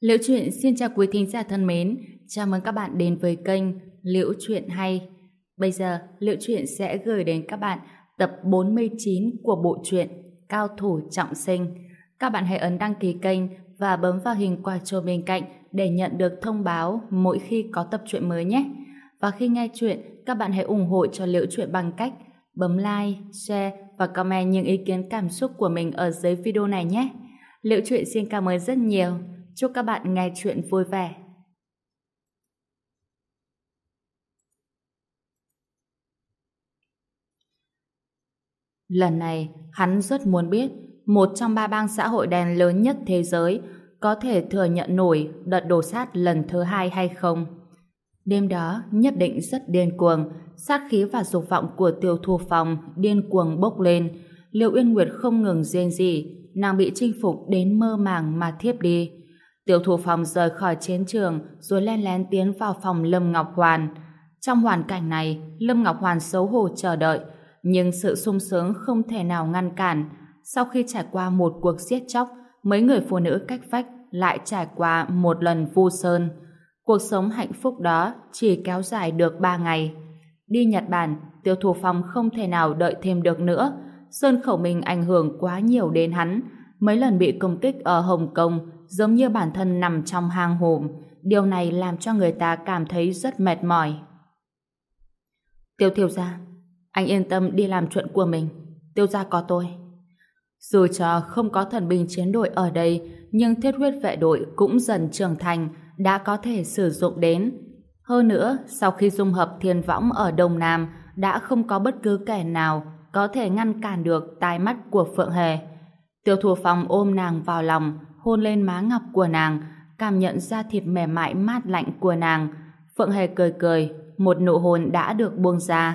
Liễu Chuyện xin chào quý thính giả thân mến, chào mừng các bạn đến với kênh Liễu Chuyện Hay. Bây giờ, Liễu Chuyện sẽ gửi đến các bạn tập 49 của bộ truyện Cao Thủ Trọng Sinh. Các bạn hãy ấn đăng ký kênh và bấm vào hình quả chuông bên cạnh để nhận được thông báo mỗi khi có tập truyện mới nhé. Và khi nghe chuyện, các bạn hãy ủng hộ cho Liễu Chuyện bằng cách bấm like, share và comment những ý kiến cảm xúc của mình ở dưới video này nhé. Liễu Chuyện xin cảm ơn rất nhiều. Chúc các bạn nghe chuyện vui vẻ. Lần này, hắn rất muốn biết một trong ba bang xã hội đen lớn nhất thế giới có thể thừa nhận nổi đợt đổ sát lần thứ hai hay không. Đêm đó nhất định rất điên cuồng, sát khí và dục vọng của Tiêu Thu Phong điên cuồng bốc lên. Liễu Uyên Nguyệt không ngừng rên rỉ, nàng bị chinh phục đến mơ màng mà thiếp đi. Tiêu Thu Phong rời khỏi chiến trường rồi len lén tiến vào phòng Lâm Ngọc Hoàn. Trong hoàn cảnh này, Lâm Ngọc Hoàn xấu hổ chờ đợi, nhưng sự sung sướng không thể nào ngăn cản. Sau khi trải qua một cuộc giết chóc, mấy người phụ nữ cách vách lại trải qua một lần vu sơn. Cuộc sống hạnh phúc đó chỉ kéo dài được 3 ngày. Đi Nhật Bản, Tiêu Thu Phong không thể nào đợi thêm được nữa. Sơn Khẩu Minh ảnh hưởng quá nhiều đến hắn. Mấy lần bị công kích ở Hồng Kông giống như bản thân nằm trong hang hùm. Điều này làm cho người ta cảm thấy rất mệt mỏi. Tiêu thiếu gia, anh yên tâm đi làm chuyện của mình. Tiêu gia có tôi. Dù cho không có thần binh chiến đội ở đây, nhưng thiết huyết vệ đội cũng dần trưởng thành, đã có thể sử dụng đến. Hơn nữa, sau khi dung hợp thiên võng ở Đông Nam, đã không có bất cứ kẻ nào có thể ngăn cản được tai mắt của Phượng Hề. Tiêu Thu Phong ôm nàng vào lòng, hôn lên má ngọc của nàng, cảm nhận da thịt mềm mại mát lạnh của nàng. Phượng Hề cười cười, một nụ hôn đã được buông ra.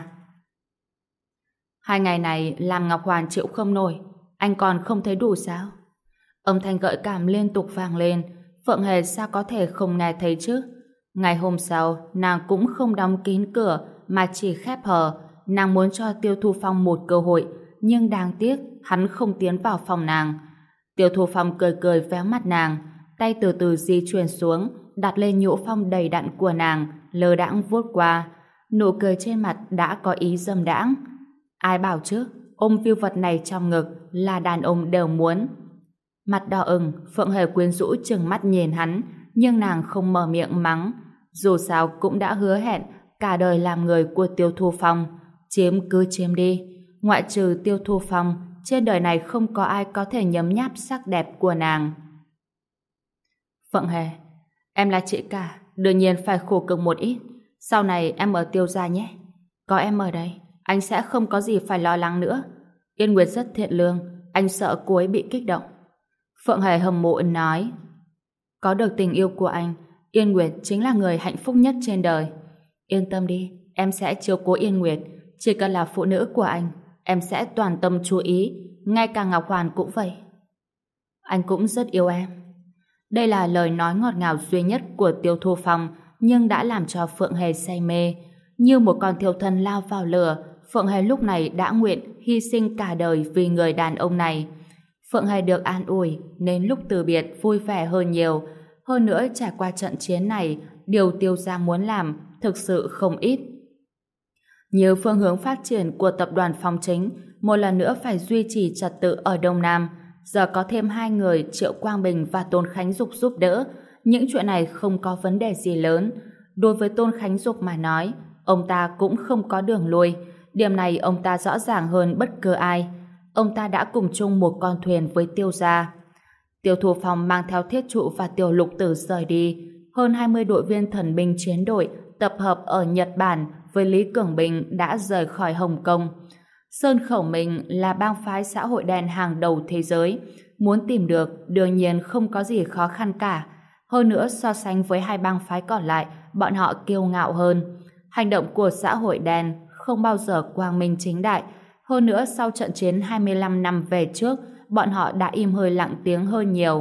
2 ngày này làm Ngọc Hoàn chịu không nổi, anh còn không thấy đủ sao? Âm thanh gợi cảm liên tục vang lên. Phượng Hề sao có thể không nghe thấy chứ? Ngày hôm sau, nàng cũng không đóng kín cửa mà chỉ khép hờ. Nàng muốn cho Tiêu Thu Phong một cơ hội, nhưng đáng tiếc hắn không tiến vào phòng nàng. Tiêu Thu Phong cười cười véo mặt nàng, tay từ từ di chuyển xuống, đặt lên nhũ phong đầy đặn của nàng, lơ đãng vuốt qua. Nụ cười trên mặt đã có ý dâm đãng. Ai bảo chứ, ôm viu vật này trong ngực là đàn ông đều muốn. Mặt đỏ ửng, Phượng Hề quyến rũ trừng mắt nhìn hắn, nhưng nàng không mở miệng mắng. Dù sao cũng đã hứa hẹn cả đời làm người của Tiêu Thu Phong. Chiếm cứ chiếm đi. Ngoại trừ Tiêu Thu Phong, trên đời này không có ai có thể nhấm nháp sắc đẹp của nàng. Phượng Hề, em là chị cả, đương nhiên phải khổ cực một ít. Sau này em ở Tiêu gia nhé. Có em ở đây, anh sẽ không có gì phải lo lắng nữa. Yên Nguyệt rất thiện lương, anh sợ cô ấy bị kích động. Phượng Hề hâm mộ nói, có được tình yêu của anh, Yên Nguyệt chính là người hạnh phúc nhất trên đời. Yên tâm đi, em sẽ chiếu cố Yên Nguyệt. Chỉ cần là phụ nữ của anh, em sẽ toàn tâm chú ý. Ngay cả Ngọc Hoàn cũng vậy. Anh cũng rất yêu em. Đây là lời nói ngọt ngào duy nhất của Tiêu Thu Phong, nhưng đã làm cho Phượng Hề say mê. Như một con thiêu thân lao vào lửa, Phượng Hề lúc này đã nguyện hy sinh cả đời vì người đàn ông này. Phượng Hề được an ủi nên lúc từ biệt vui vẻ hơn nhiều. Hơn nữa trải qua trận chiến này, điều Tiêu gia muốn làm thực sự không ít. Như phương hướng phát triển của tập đoàn Phong Chính, một lần nữa phải duy trì trật tự ở Đông Nam. Giờ có thêm 2 người, Triệu Quang Bình và Tôn Khánh Dục giúp đỡ. Những chuyện này không có vấn đề gì lớn. Đối với Tôn Khánh Dục mà nói, ông ta cũng không có đường lui. Điểm này ông ta rõ ràng hơn bất cứ ai. Ông ta đã cùng chung một con thuyền với Tiêu gia. Tiêu Thu Phong mang theo Thiết Trụ và Tiểu Lục Tử rời đi. Hơn 20 đội viên thần binh chiến đội tập hợp ở Nhật Bản với Lý Cường Bình đã rời khỏi Hồng Kông. Sơn Khẩu Minh là bang phái xã hội đen hàng đầu thế giới. Muốn tìm được đương nhiên không có gì khó khăn cả. Hơn nữa so sánh với 2 bang phái còn lại, bọn họ kiêu ngạo hơn. Hành động của xã hội đen không bao giờ quang minh chính đại. Hơn nữa sau trận chiến 25 năm về trước, bọn họ đã im hơi lặng tiếng hơn nhiều.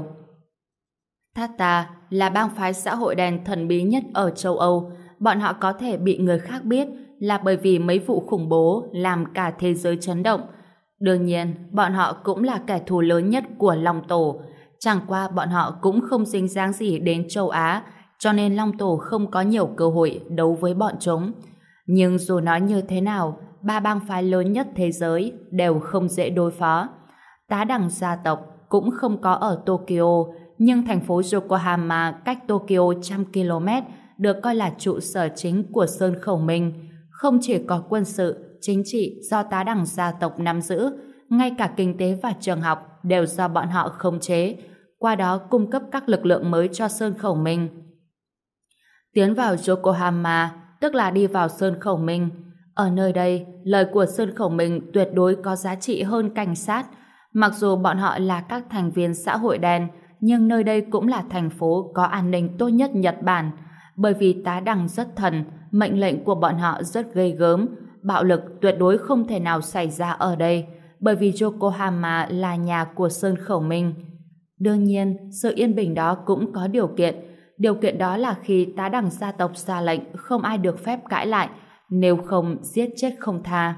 Tata là bang phái xã hội đen thần bí nhất ở châu Âu. Bọn họ có thể bị người khác biết là bởi vì mấy vụ khủng bố làm cả thế giới chấn động. Đương nhiên, bọn họ cũng là kẻ thù lớn nhất của Long Tổ. Chẳng qua bọn họ cũng không dính dáng gì đến châu Á, cho nên Long Tổ không có nhiều cơ hội đấu với bọn chúng. Nhưng dù nói như thế nào, ba bang phái lớn nhất thế giới đều không dễ đối phó. Tá đẳng gia tộc cũng không có ở Tokyo, nhưng thành phố Yokohama cách Tokyo 100 km được coi là trụ sở chính của Sơn Khẩu Minh. Không chỉ có quân sự, chính trị do tá đẳng gia tộc nắm giữ, ngay cả kinh tế và trường học đều do bọn họ khống chế, qua đó cung cấp các lực lượng mới cho Sơn Khẩu Minh. Tiến vào Yokohama, tức là đi vào Sơn Khẩu Minh. Ở nơi đây, lời của Sơn Khẩu Minh tuyệt đối có giá trị hơn cảnh sát. Mặc dù bọn họ là các thành viên xã hội đen, nhưng nơi đây cũng là thành phố có an ninh tốt nhất Nhật Bản. Bởi vì tá đẳng rất thần, mệnh lệnh của bọn họ rất ghê gớm, bạo lực tuyệt đối không thể nào xảy ra ở đây, bởi vì Yokohama là nhà của Sơn Khẩu Minh. Đương nhiên, sự yên bình đó cũng có điều kiện đó là khi tá đẳng gia tộc ra lệnh không ai được phép cãi lại, nếu không giết chết không tha.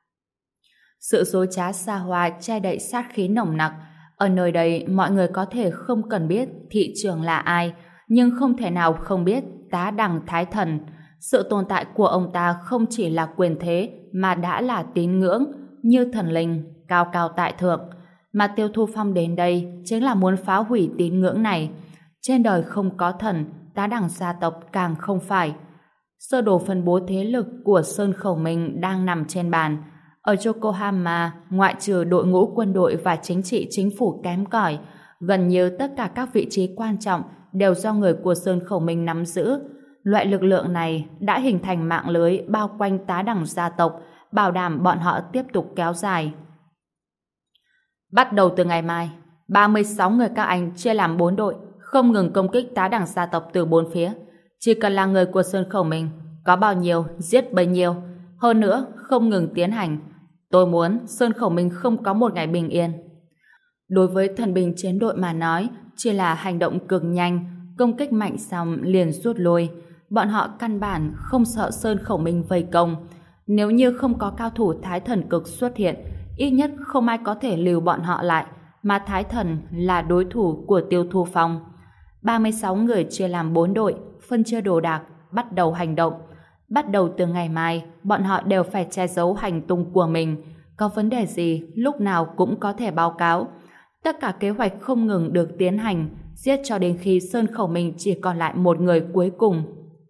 Sự dối trá xa hoa che đậy sát khí nồng nặc. Ở nơi đây mọi người có thể không cần biết thị trưởng là ai, nhưng không thể nào không biết tá đẳng Thái Thần. Sự tồn tại của ông ta không chỉ là quyền thế mà đã là tín ngưỡng, như thần linh cao cao tại thượng. Mà Tiêu Thu Phong đến đây chính là muốn phá hủy tín ngưỡng này. Trên đời không có thần, tá đẳng gia tộc càng không phải. Sơ đồ phân bố thế lực của Sơn Khẩu Minh đang nằm trên bàn. Ở Yokohama, ngoại trừ đội ngũ quân đội và chính trị chính phủ kém cỏi, gần như tất cả các vị trí quan trọng đều do người của Sơn Khẩu Minh nắm giữ. Loại lực lượng này đã hình thành mạng lưới bao quanh tá đẳng gia tộc, bảo đảm bọn họ tiếp tục kéo dài. Bắt đầu từ ngày mai, 36 người các anh chia làm 4 đội, không ngừng công kích tá đẳng gia tộc từ 4 phía. Chỉ cần là người của Sơn Khẩu Minh, có bao nhiêu giết bấy nhiêu. Hơn nữa, không ngừng tiến hành. Tôi muốn Sơn Khẩu Minh không có một ngày bình yên. Đối với thần binh chiến đội mà nói, chỉ là hành động cực nhanh, công kích mạnh xong liền rút lui. Bọn họ căn bản không sợ Sơn Khẩu Minh vây công. Nếu như không có cao thủ Thái Thần Cực xuất hiện, ít nhất không ai có thể lưu bọn họ lại, mà Thái Thần là đối thủ của Tiêu Thu Phong. 36 người chia làm 4 đội, phân chia đồ đạc, bắt đầu hành động. Bắt đầu từ ngày mai, bọn họ đều phải che giấu hành tung của mình. Có vấn đề gì, lúc nào cũng có thể báo cáo. Tất cả kế hoạch không ngừng được tiến hành, giết cho đến khi Sơn Khẩu Minh chỉ còn lại một người cuối cùng.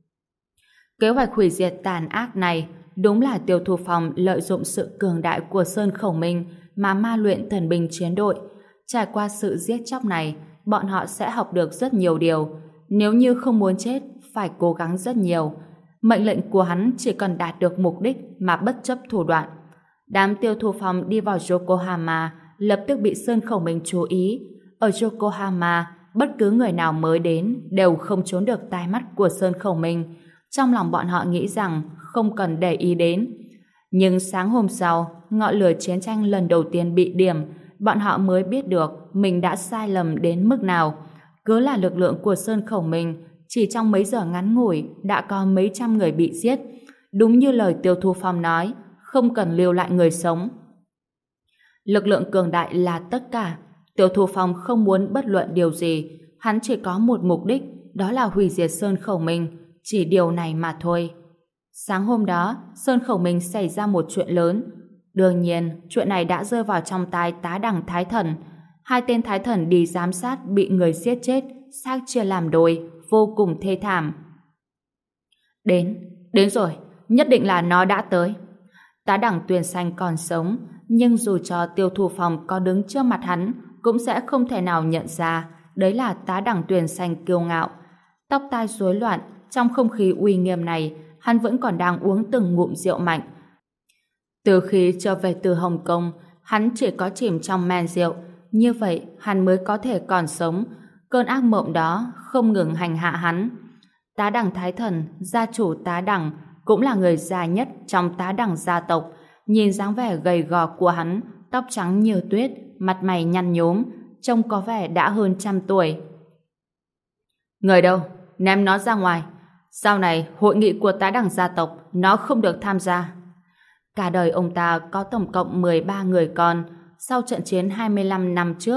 Kế hoạch hủy diệt tàn ác này đúng là Tiêu Thu Phong lợi dụng sự cường đại của Sơn Khẩu Minh mà ma luyện thần binh chiến đội. Trải qua sự giết chóc này, bọn họ sẽ học được rất nhiều điều. Nếu như không muốn chết, phải cố gắng rất nhiều. Mệnh lệnh của hắn chỉ cần đạt được mục đích mà bất chấp thủ đoạn. Đám Tiêu Thu Phong đi vào Yokohama lập tức bị Sơn Khẩu Minh chú ý. Ở Yokohama, bất cứ người nào mới đến đều không trốn được tai mắt của Sơn Khẩu Minh. Trong lòng bọn họ nghĩ rằng không cần để ý đến. Nhưng sáng hôm sau, ngọn lửa chiến tranh lần đầu tiên bị điểm, bọn họ mới biết được mình đã sai lầm đến mức nào. Cứ là lực lượng của Sơn Khẩu Minh, chỉ trong mấy giờ ngắn ngủi đã có mấy trăm người bị giết. Đúng như lời Tiêu Thu Phong nói, không cần lưu lại người sống. Lực lượng cường đại là tất cả. Tiêu Thu Phong không muốn bất luận điều gì, hắn chỉ có một mục đích, đó là hủy diệt Sơn Khẩu Minh. Chỉ điều này mà thôi. Sáng hôm đó, Sơn Khẩu Minh xảy ra một chuyện lớn. Đương nhiên, chuyện này đã rơi vào trong tai tá đẳng Thái Thần. 2 tên Thái Thần đi giám sát bị người giết chết, xác chia làm đôi, vô cùng thê thảm. Đến rồi, nhất định là nó đã tới. Tá đẳng Tuyền Xanh còn sống, nhưng dù cho Tiêu Thu Phong có đứng trước mặt hắn, cũng sẽ không thể nào nhận ra đấy là tá đẳng Tuyền Xanh kiêu ngạo. Tóc tai rối loạn, trong không khí uy nghiêm này, hắn vẫn còn đang uống từng ngụm rượu mạnh. Từ khi trở về từ Hồng Kông, hắn chỉ có chìm trong men rượu, như vậy hắn mới có thể còn sống. Cơn ác mộng đó không ngừng hành hạ hắn. Tá đẳng Thái Thần, gia chủ tá đẳng, cũng là người già nhất trong tá đẳng gia tộc. Nhìn dáng vẻ gầy gò của hắn, tóc trắng như tuyết, mặt mày nhăn nhúm, trông có vẻ đã hơn 100 tuổi. Người đâu? Ném nó ra ngoài. Sau này, hội nghị của tá đẳng gia tộc, nó không được tham gia. Cả đời ông ta có tổng cộng 13 người con. Sau trận chiến 25 năm trước,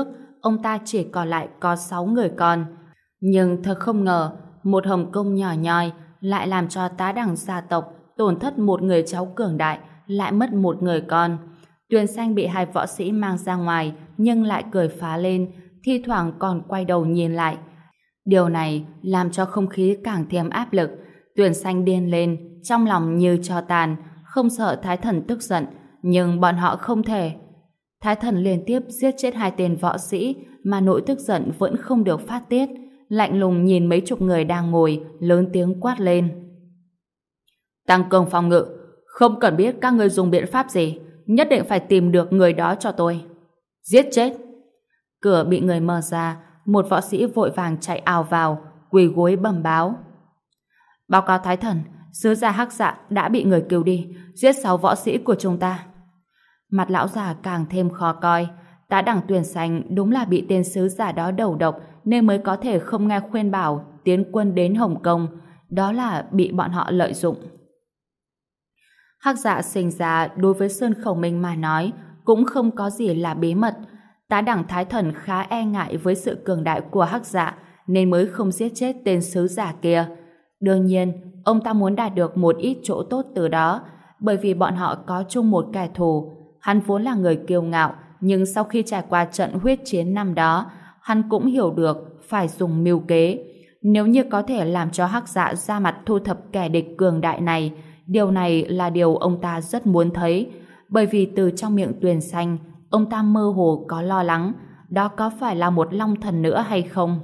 ông ta chỉ còn lại có 6 người con. Nhưng thật không ngờ, một Hồng Kông nhỏ nhoi lại làm cho tá đẳng gia tộc tổn thất một người cháu cường đại, lại mất một người con. Tuyền Xanh bị hai võ sĩ mang ra ngoài, nhưng lại cười phá lên, thi thoảng còn quay đầu nhìn lại. Điều này làm cho không khí càng thêm áp lực. Tuyền Xanh điên lên, trong lòng như tro tàn, không sợ Thái Thần tức giận, nhưng bọn họ không thể. Thái Thần liên tiếp giết chết 2 tên võ sĩ, mà nỗi tức giận vẫn không được phát tiết, lạnh lùng nhìn mấy chục người đang ngồi, lớn tiếng quát lên. Tăng cường phòng ngự, không cần biết các ngươi dùng biện pháp gì, nhất định phải tìm được người đó cho tôi. Giết chết! Cửa bị người mở ra, một võ sĩ vội vàng chạy ào vào, quỳ gối bẩm báo. Báo cáo Thái Thần, sứ giả Hắc Dạ đã bị người cứu đi, giết 6 võ sĩ của chúng ta. Mặt lão già càng thêm khó coi. Tá đẳng Tuyền Xanh đúng là bị tên sứ giả đó đầu độc, nên mới có thể không nghe khuyên bảo tiến quân đến Hồng Kông. Đó là bị bọn họ lợi dụng. Hắc Dạ sinh ra đối với Sơn Khẩu Minh mà nói cũng không có gì là bí mật. Tá đẳng Thái Thần khá e ngại với sự cường đại của Hắc Dạ, nên mới không giết chết tên sứ giả kia. Đương nhiên, ông ta muốn đạt được một ít chỗ tốt từ đó, bởi vì bọn họ có chung một kẻ thù. Hắn vốn là người kiêu ngạo, nhưng sau khi trải qua trận huyết chiến năm đó, hắn cũng hiểu được phải dùng mưu kế. Nếu như có thể làm cho Hắc Dạ ra mặt thu thập kẻ địch cường đại này, điều này là điều ông ta rất muốn thấy, bởi vì từ trong miệng Tuyền Xanh, ông ta mơ hồ có lo lắng, đó có phải là một long thần nữa hay không?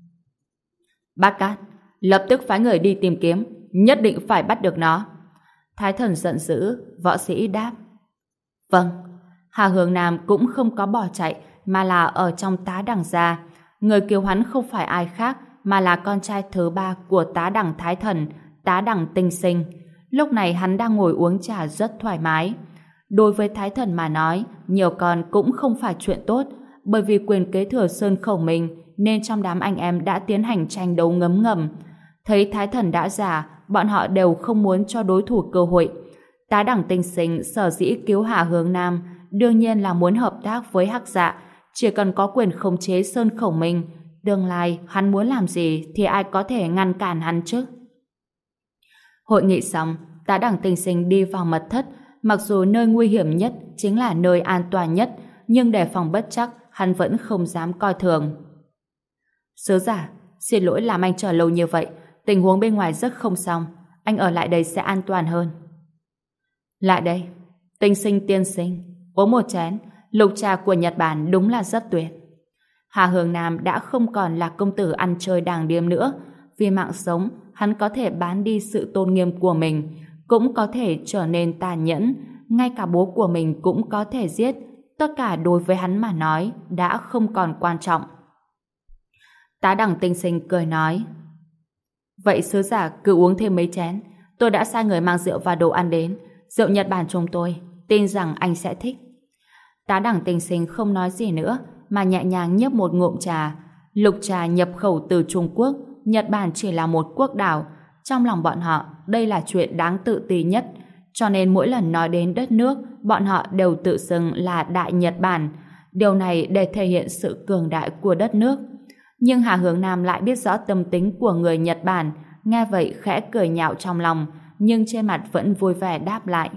Bác Cát, lập tức phái người đi tìm kiếm, nhất định phải bắt được nó. Thái Thần giận dữ, võ sĩ đáp. Vâng. Hà Hướng Nam cũng không có bỏ chạy, mà là ở trong tá đẳng gia. Người cứu hắn không phải ai khác, mà là con trai thứ 3 của tá đẳng Thái Thần, tá đẳng Tinh Sinh. Lúc này hắn đang ngồi uống trà rất thoải mái. Đối với Thái Thần mà nói, nhiều con cũng không phải chuyện tốt, bởi vì quyền kế thừa Sơn Khẩu Minh, nên trong đám anh em đã tiến hành tranh đấu ngấm ngầm. Thấy Thái Thần đã già, bọn họ đều không muốn cho đối thủ cơ hội. Tá đẳng Tinh Sinh sở dĩ cứu Hà Hướng Nam, đương nhiên là muốn hợp tác với Hắc Dạ, chỉ cần có quyền khống chế Sơn Khẩu Minh, tương lai hắn muốn làm gì thì ai có thể ngăn cản hắn chứ? Hội nghị xong, tá đẳng Tinh Sinh đi vào mật thất, mặc dù nơi nguy hiểm nhất chính là nơi an toàn nhất, nhưng đề phòng bất trắc, hắn vẫn không dám coi thường. Sứ giả, xin lỗi làm anh chờ lâu như vậy, tình huống bên ngoài rất không xong, anh ở lại đây sẽ an toàn hơn. Lại đây, Tinh Sinh tiên sinh, uống một chén, lục trà của Nhật Bản đúng là rất tuyệt. Hà Hướng Nam đã không còn là công tử ăn chơi đàng điếm nữa, vì mạng sống, hắn có thể bán đi sự tôn nghiêm của mình, cũng có thể trở nên tàn nhẫn, ngay cả bố của mình cũng có thể giết, tất cả đối với hắn mà nói đã không còn quan trọng. Tá đẳng Tinh Sinh cười nói, vậy sứ giả cứ uống thêm mấy chén, tôi đã sai người mang rượu và đồ ăn đến, rượu Nhật Bản chúng tôi, tin rằng anh sẽ thích. Tá đẳng Tinh Sinh không nói gì nữa, mà nhẹ nhàng nhấp một ngụm trà. Lục trà nhập khẩu từ Trung Quốc, Nhật Bản chỉ là một quốc đảo, trong lòng bọn họ đây là chuyện đáng tự ti nhất, cho nên mỗi lần nói đến đất nước, bọn họ đều tự xưng là Đại Nhật Bản. Điều này để thể hiện sự cường đại của đất nước. Nhưng Hà Hướng Nam lại biết rõ tâm tính của người Nhật Bản, nghe vậy khẽ cười nhạo trong lòng, nhưng trên mặt vẫn vui vẻ đáp lại.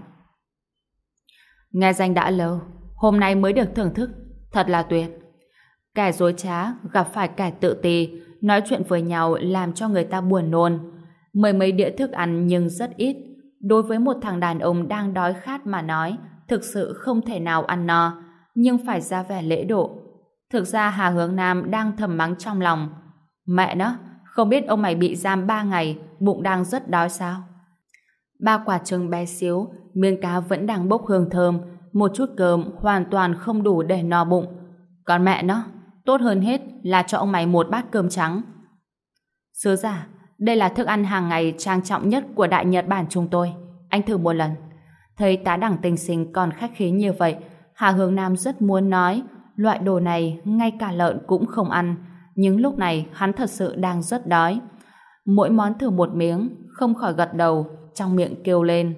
Nghe danh đã lâu, hôm nay mới được thưởng thức, thật là tuyệt. Kẻ dối trá gặp phải kẻ tự ti, nói chuyện với nhau làm cho người ta buồn nôn. Mười mấy đĩa thức ăn nhưng rất ít. Đối với một thằng đàn ông đang đói khát mà nói, thực sự không thể nào ăn no, nhưng phải ra vẻ lễ độ. Thực ra Hà Hướng Nam đang thầm mắng trong lòng. Mẹ nó, không biết ông mày bị giam 3 ngày, bụng đang rất đói sao? 3 quả trứng bé xíu, miếng cá vẫn đang bốc hương thơm, một chút cơm hoàn toàn không đủ để no bụng. Còn mẹ nó, tốt hơn hết là cho ông mày một bát cơm trắng. Sứ giả, đây là thức ăn hàng ngày trang trọng nhất của Đại Nhật Bản chúng tôi. Anh thử một lần. Thấy tá đẳng Tinh Sinh còn khách khí như vậy, Hà Hướng Nam rất muốn nói loại đồ này ngay cả lợn cũng không ăn, nhưng lúc này hắn thật sự đang rất đói. Mỗi món thử một miếng, không khỏi gật đầu, trong miệng kêu lên.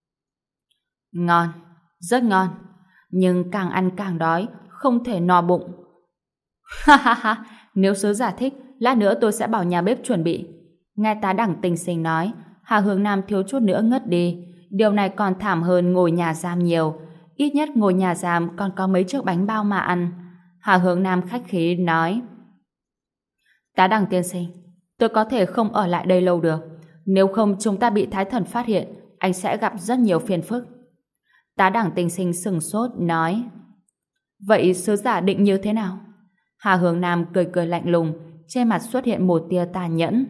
Ngon, rất ngon, nhưng càng ăn càng đói, không thể no bụng. Ha ha ha, nếu sứ giả thích, lát nữa tôi sẽ bảo nhà bếp chuẩn bị. Nghe tá đẳng Tình Sinh nói, Hà Hướng Nam thiếu chút nữa ngất đi. Điều này còn thảm hơn ngồi nhà giam nhiều. Ít nhất ngồi nhà giam còn có mấy chiếc bánh bao mà ăn. Hà Hướng Nam khách khí nói, tá đẳng tiên sinh, tôi có thể không ở lại đây lâu được. Nếu không chúng ta bị Thái Thần phát hiện, anh sẽ gặp rất nhiều phiền phức. Tá đẳng Tình Sinh sừng sốt nói, vậy sứ giả định như thế nào? Hà Hướng Nam cười cười lạnh lùng, trên mặt xuất hiện một tia tàn nhẫn.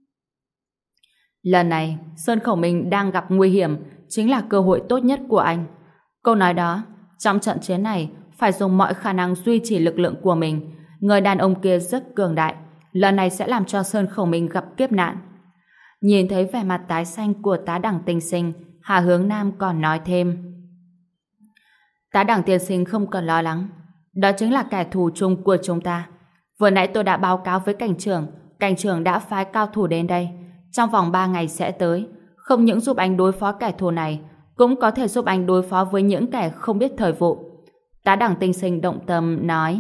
Lần này, Sơn Khẩu Minh đang gặp nguy hiểm, chính là cơ hội tốt nhất của anh. Câu nói đó, trong trận chiến này, phải dùng mọi khả năng duy trì lực lượng của mình. Người đàn ông kia rất cường đại, lần này sẽ làm cho Sơn Khẩu Minh gặp kiếp nạn. Nhìn thấy vẻ mặt tái xanh của tá đẳng Tình Sinh, Hà Hướng Nam còn nói thêm, tá đẳng tiên sinh không cần lo lắng, đó chính là kẻ thù chung của chúng ta. Vừa nãy tôi đã báo cáo với cảnh trưởng đã phái cao thủ đến đây, trong vòng 3 ngày sẽ tới, không những giúp anh đối phó kẻ thù này, cũng có thể giúp anh đối phó với những kẻ không biết thời vụ. Tá đẳng Tinh Sinh động tâm nói,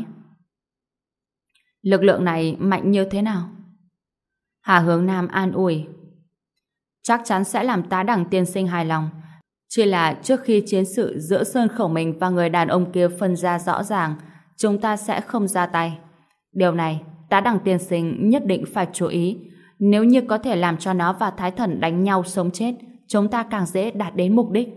lực lượng này mạnh như thế nào? Hà Hướng Nam an ủi, chắc chắn sẽ làm tá đẳng tiên sinh hài lòng. Chỉ là trước khi chiến sự giữa Sơn Khẩu Minh và người đàn ông kia phân ra rõ ràng, chúng ta sẽ không ra tay. Điều này, tá đẳng tiên sinh nhất định phải chú ý. Nếu như có thể làm cho nó và Thái Thần đánh nhau sống chết, chúng ta càng dễ đạt đến mục đích.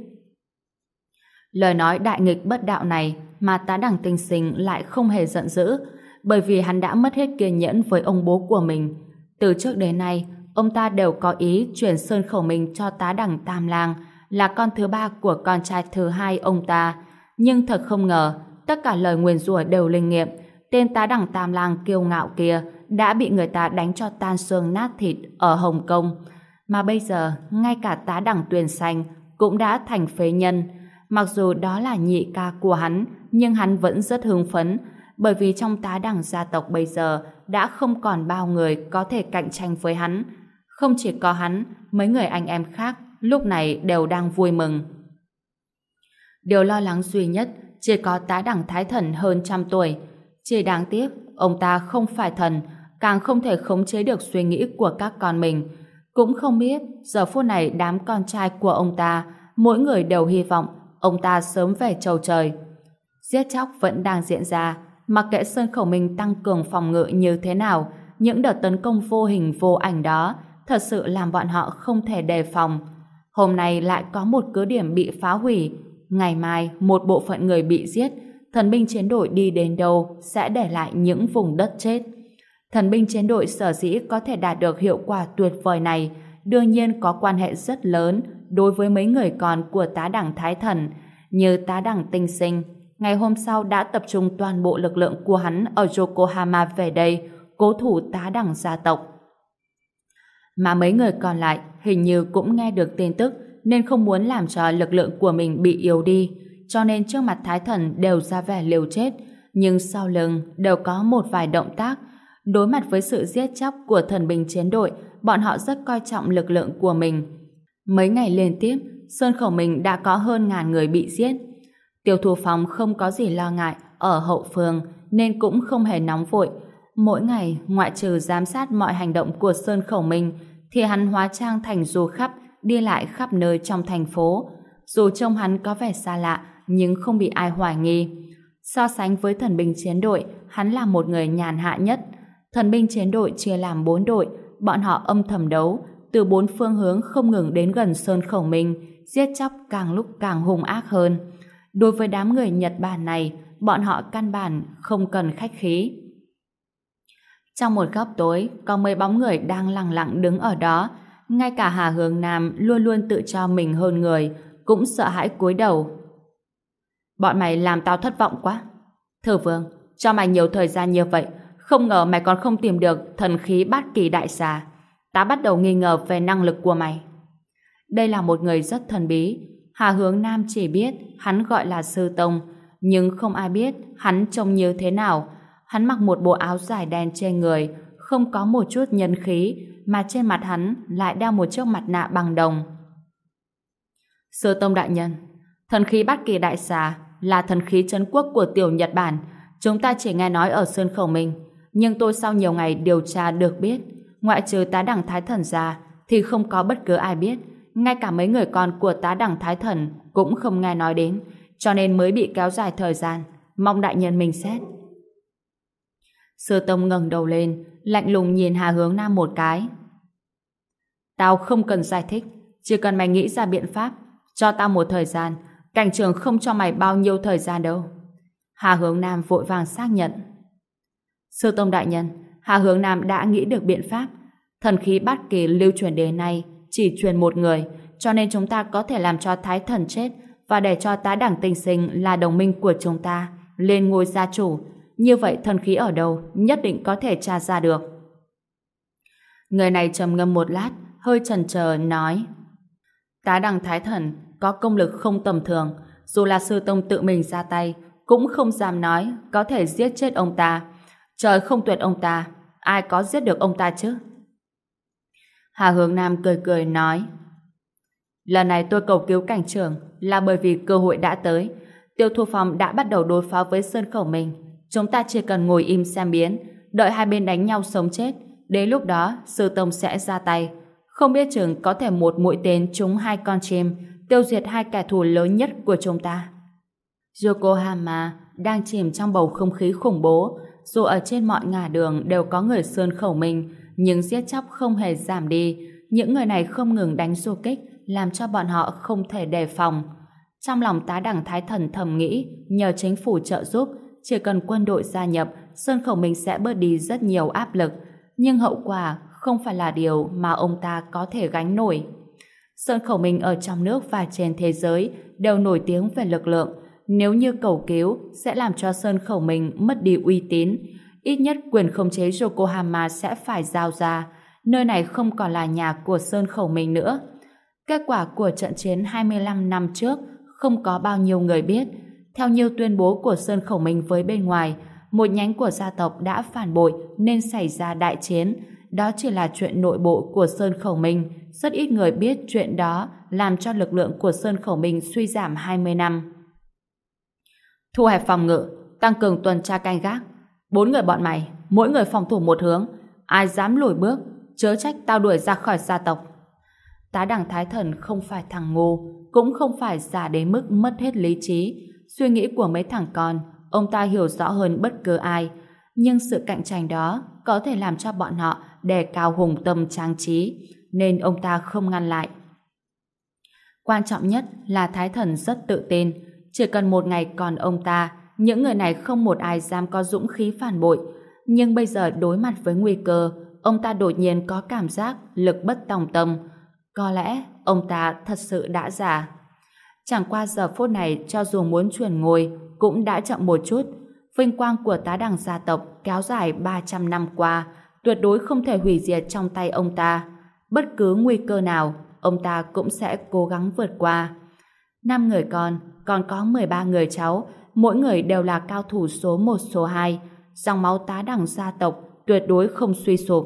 Lời nói đại nghịch bất đạo này mà tá đẳng Tinh Sinh lại không hề giận dữ, bởi vì hắn đã mất hết kiên nhẫn với ông bố của mình. Từ trước đến nay, ông ta đều có ý chuyển Sơn Khẩu Minh cho tá đẳng Tam Lang, là con thứ ba của con trai thứ hai ông ta. Nhưng thật không ngờ, tất cả lời nguyền rủa đều linh nghiệm. Tên tá đẳng Tam Lang kiêu ngạo kia đã bị người ta đánh cho tan xương nát thịt ở Hồng Kông. Mà bây giờ, ngay cả tá đẳng Tuyền Xanh cũng đã thành phế nhân. Mặc dù đó là nhị ca của hắn, nhưng hắn vẫn rất hưng phấn, bởi vì trong tá đẳng gia tộc bây giờ đã không còn bao người có thể cạnh tranh với hắn. Không chỉ có hắn, mấy người anh em khác lúc này đều đang vui mừng. Điều lo lắng duy nhất chỉ có tá đẳng Thái Thần hơn 100 tuổi. Chỉ đáng tiếc, ông ta không phải thần, càng không thể khống chế được suy nghĩ của các con mình. Cũng không biết, giờ phút này đám con trai của ông ta, mỗi người đều hy vọng ông ta sớm về chầu trời. Giết chóc vẫn đang diễn ra, mặc kệ Sơn Khẩu Minh tăng cường phòng ngự như thế nào, những đợt tấn công vô hình vô ảnh đó thật sự làm bọn họ không thể đề phòng. Hôm nay lại có một cứ điểm bị phá hủy, ngày mai một bộ phận người bị giết, thần binh chiến đội đi đến đâu sẽ để lại những vùng đất chết. Thần binh chiến đội sở dĩ có thể đạt được hiệu quả tuyệt vời này đương nhiên có quan hệ rất lớn đối với mấy người con của tá đẳng Thái Thần, như tá đẳng Tinh Sinh. Ngày hôm sau đã tập trung toàn bộ lực lượng của hắn ở Yokohama về đây, cố thủ tá đẳng gia tộc. Mà mấy người còn lại hình như cũng nghe được tin tức nên không muốn làm cho lực lượng của mình bị yếu đi, cho nên trước mặt Thái Thần đều ra vẻ liều chết, nhưng sau lưng đều có một vài động tác. Đối mặt với sự giết chóc của thần binh chiến đội, bọn họ rất coi trọng lực lượng của mình. Mấy ngày liên tiếp, Sơn Khẩu Minh đã có hơn 1000 người bị giết. Tiêu Thụ Phong không có gì lo ngại ở hậu phương nên cũng không hề nóng vội. Mỗi ngày, ngoại trừ giám sát mọi hành động của Sơn Khẩu Minh, thì hắn hóa trang thành du khách đi lại khắp nơi trong thành phố. Dù trông hắn có vẻ xa lạ, nhưng không bị ai hoài nghi. So sánh với thần binh chiến đội, hắn là một người nhàn hạ nhất. Thần binh chiến đội chia làm 4 đội, bọn họ âm thầm đấu, từ 4 phương hướng không ngừng đến gần Sơn Khẩu Minh, giết chóc càng lúc càng hung ác hơn. Đối với đám người Nhật Bản này, bọn họ căn bản không cần khách khí. Trong một góc tối, có mấy bóng người đang lặng lặng đứng ở đó. Ngay cả Hà Hướng Nam luôn luôn tự cho mình hơn người, cũng sợ hãi cúi đầu. Bọn mày làm tao thất vọng quá. Thử Vương, cho mày nhiều thời gian như vậy, không ngờ mày còn không tìm được thần khí bát kỳ đại xà. Ta bắt đầu nghi ngờ về năng lực của mày. Đây là một người rất thần bí. Hà Hướng Nam chỉ biết hắn gọi là Sư Tông, nhưng không ai biết hắn trông như thế nào. Hắn mặc một bộ áo dài đen trên người, không có một chút nhân khí, mà trên mặt hắn lại đeo một chiếc mặt nạ bằng đồng. Sư Tông đại nhân, thần khí bát kỳ đại xà là thần khí trấn quốc của tiểu Nhật Bản, chúng ta chỉ nghe nói ở Sơn Khẩu mình, nhưng tôi sau nhiều ngày điều tra được biết, ngoại trừ tá đẳng Thái Thần ra, thì không có bất cứ ai biết, ngay cả mấy người con của tá đẳng Thái Thần cũng không nghe nói đến, cho nên mới bị kéo dài thời gian, mong đại nhân mình xét. Sư Tông ngẩng đầu lên, lạnh lùng nhìn Hà Hướng Nam một cái. Tao không cần giải thích, chỉ cần mày nghĩ ra biện pháp, cho tao một thời gian, cảnh trường không cho mày bao nhiêu thời gian đâu. Hà Hướng Nam vội vàng xác nhận. Sư Tông đại nhân, Hà Hướng Nam đã nghĩ được biện pháp. Thần khí bát kỳ lưu truyền đến nay chỉ truyền một người, cho nên chúng ta có thể làm cho Thái Thần chết và để cho tá đẳng Tinh Sinh là đồng minh của chúng ta lên ngôi gia chủ. Như vậy thần khí ở đâu nhất định có thể tra ra được. Người này trầm ngâm một lát, hơi chần chờ nói: tá đẳng Thái Thần có công lực không tầm thường, dù là sư tông tự mình ra tay cũng không dám nói có thể giết chết ông ta. Trời không tuyệt ông ta, ai có giết được ông ta chứ? Hà Hướng Nam cười cười nói: lần này tôi cầu cứu cảnh trưởng là bởi vì cơ hội đã tới. Tiêu Thu Phong đã bắt đầu đối phó với Sơn Khẩu mình, chúng ta chỉ cần ngồi im xem biến, đợi hai bên đánh nhau sống chết, đến lúc đó sư tông sẽ ra tay, không biết chừng có thể một mũi tên trúng hai con chim, tiêu diệt hai kẻ thù lớn nhất của chúng ta. Yokohama đang chìm trong bầu không khí khủng bố, dù ở trên mọi ngả đường đều có người Sơn Khẩu mình, nhưng giết chóc không hề giảm đi. Những người này không ngừng đánh du kích, làm cho bọn họ không thể đề phòng. Trong lòng tá đẳng Thái Thần thầm nghĩ, nhờ chính phủ trợ giúp, chỉ cần quân đội gia nhập, Sơn Khẩu mình sẽ bớt đi rất nhiều áp lực. Nhưng hậu quả không phải là điều mà ông ta có thể gánh nổi. Sơn Khẩu mình ở trong nước và trên thế giới đều nổi tiếng về lực lượng. Nếu như cầu cứu, sẽ làm cho Sơn Khẩu mình mất đi uy tín. Ít nhất quyền khống chế Yokohama sẽ phải giao ra. Nơi này không còn là nhà của Sơn Khẩu mình nữa. Kết quả của trận chiến 25 năm trước không có bao nhiêu người biết. Theo như tuyên bố của Sơn Khẩu mình với bên ngoài, một nhánh của gia tộc đã phản bội nên xảy ra đại chiến. Đó chỉ là chuyện nội bộ của Sơn Khẩu mình. Rất ít người biết chuyện đó, làm cho lực lượng của Sơn Khẩu mình suy giảm 20 năm. Thu hẹp phòng ngự, tăng cường tuần tra canh gác. 4 người bọn mày, mỗi người phòng thủ một hướng. Ai dám lùi bước, chớ trách tao đuổi ra khỏi gia tộc. Tá đẳng Thái Thần không phải thằng ngu, cũng không phải già đến mức mất hết lý trí. Suy nghĩ của mấy thằng con, ông ta hiểu rõ hơn bất cứ ai. Nhưng sự cạnh tranh đó có thể làm cho bọn họ đề cao hùng tâm trang trí, nên ông ta không ngăn lại. Quan trọng nhất là Thái Thần rất tự tin. Chỉ cần một ngày còn ông ta, những người này không một ai dám có dũng khí phản bội. Nhưng bây giờ đối mặt với nguy cơ, ông ta đột nhiên có cảm giác lực bất tòng tâm. Có lẽ ông ta thật sự đã già. Chẳng qua giờ phút này, cho dù muốn chuyển ngôi cũng đã chậm một chút. Vinh quang của tá đẳng gia tộc kéo dài 300 năm qua, tuyệt đối không thể hủy diệt trong tay ông ta. Bất cứ nguy cơ nào, ông ta cũng sẽ cố gắng vượt qua. 5 người con, còn có 13 người cháu, mỗi người đều là cao thủ số 1 số 2. Dòng máu tá đẳng gia tộc tuyệt đối không suy sụp.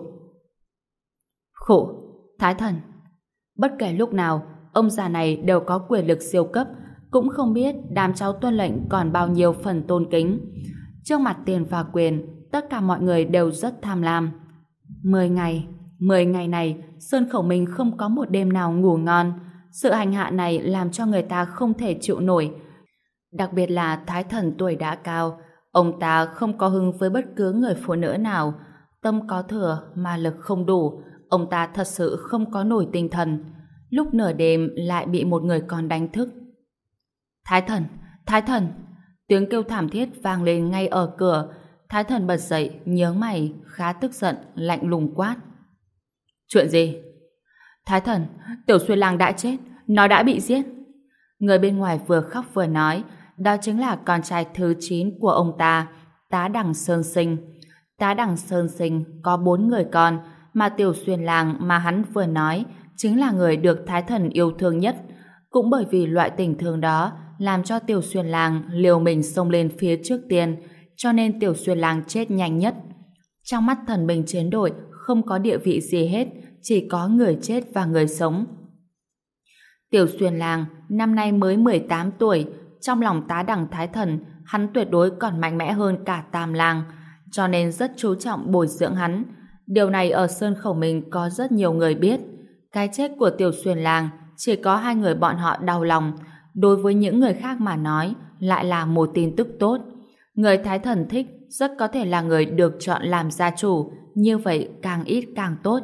Khổ, Thái Thần. Bất kể lúc nào, ông già này đều có quyền lực siêu cấp, cũng không biết đám cháu tuân lệnh còn bao nhiêu phần tôn kính. Trước mặt tiền và quyền, tất cả mọi người đều rất tham lam. 10 ngày này, Sơn Khẩu mình không có một đêm nào ngủ ngon. Sự hành hạ này làm cho người ta không thể chịu nổi. Đặc biệt là Thái Thần tuổi đã cao, ông ta không có hứng với bất cứ người phụ nữ nào. Tâm có thừa mà lực không đủ, ông ta thật sự không có nổi tinh thần. Lúc nửa đêm lại bị một người con đánh thức. Thái Thần! Thái Thần! Tiếng kêu thảm thiết vang lên ngay ở cửa. Thái Thần bật dậy, nhướng mày, khá tức giận, lạnh lùng quát. Chuyện gì? Thái Thần, Tiểu Xuyên Lang đã chết, nó đã bị giết. Người bên ngoài vừa khóc vừa nói, đó chính là con trai thứ 9 của ông ta, Tá Đẳng Sơn Sinh. Tá Đẳng Sơn Sinh có 4 người con, mà Tiểu Xuyên Lang mà hắn vừa nói chính là người được Thái Thần yêu thương nhất. Cũng bởi vì loại tình thương đó làm cho Tiểu Xuyên Lang liều mình xông lên phía trước tiên, cho nên Tiểu Xuyên Lang chết nhanh nhất. Trong mắt thần binh chiến đội không có địa vị gì hết, chỉ có người chết và người sống. Tiểu Xuyên Lang năm nay mới 18 tuổi, trong lòng Tá Đẳng Thái Thần hắn tuyệt đối còn mạnh mẽ hơn cả Tam Lang, cho nên rất chú trọng bồi dưỡng hắn. Điều này ở Sơn Khẩu Minh có rất nhiều người biết. Cái chết của Tiểu Xuyên Lang chỉ có hai người bọn họ đau lòng, đối với những người khác mà nói lại là một tin tức tốt. Người Thái Thần thích rất có thể là người được chọn làm gia chủ, như vậy càng ít càng tốt.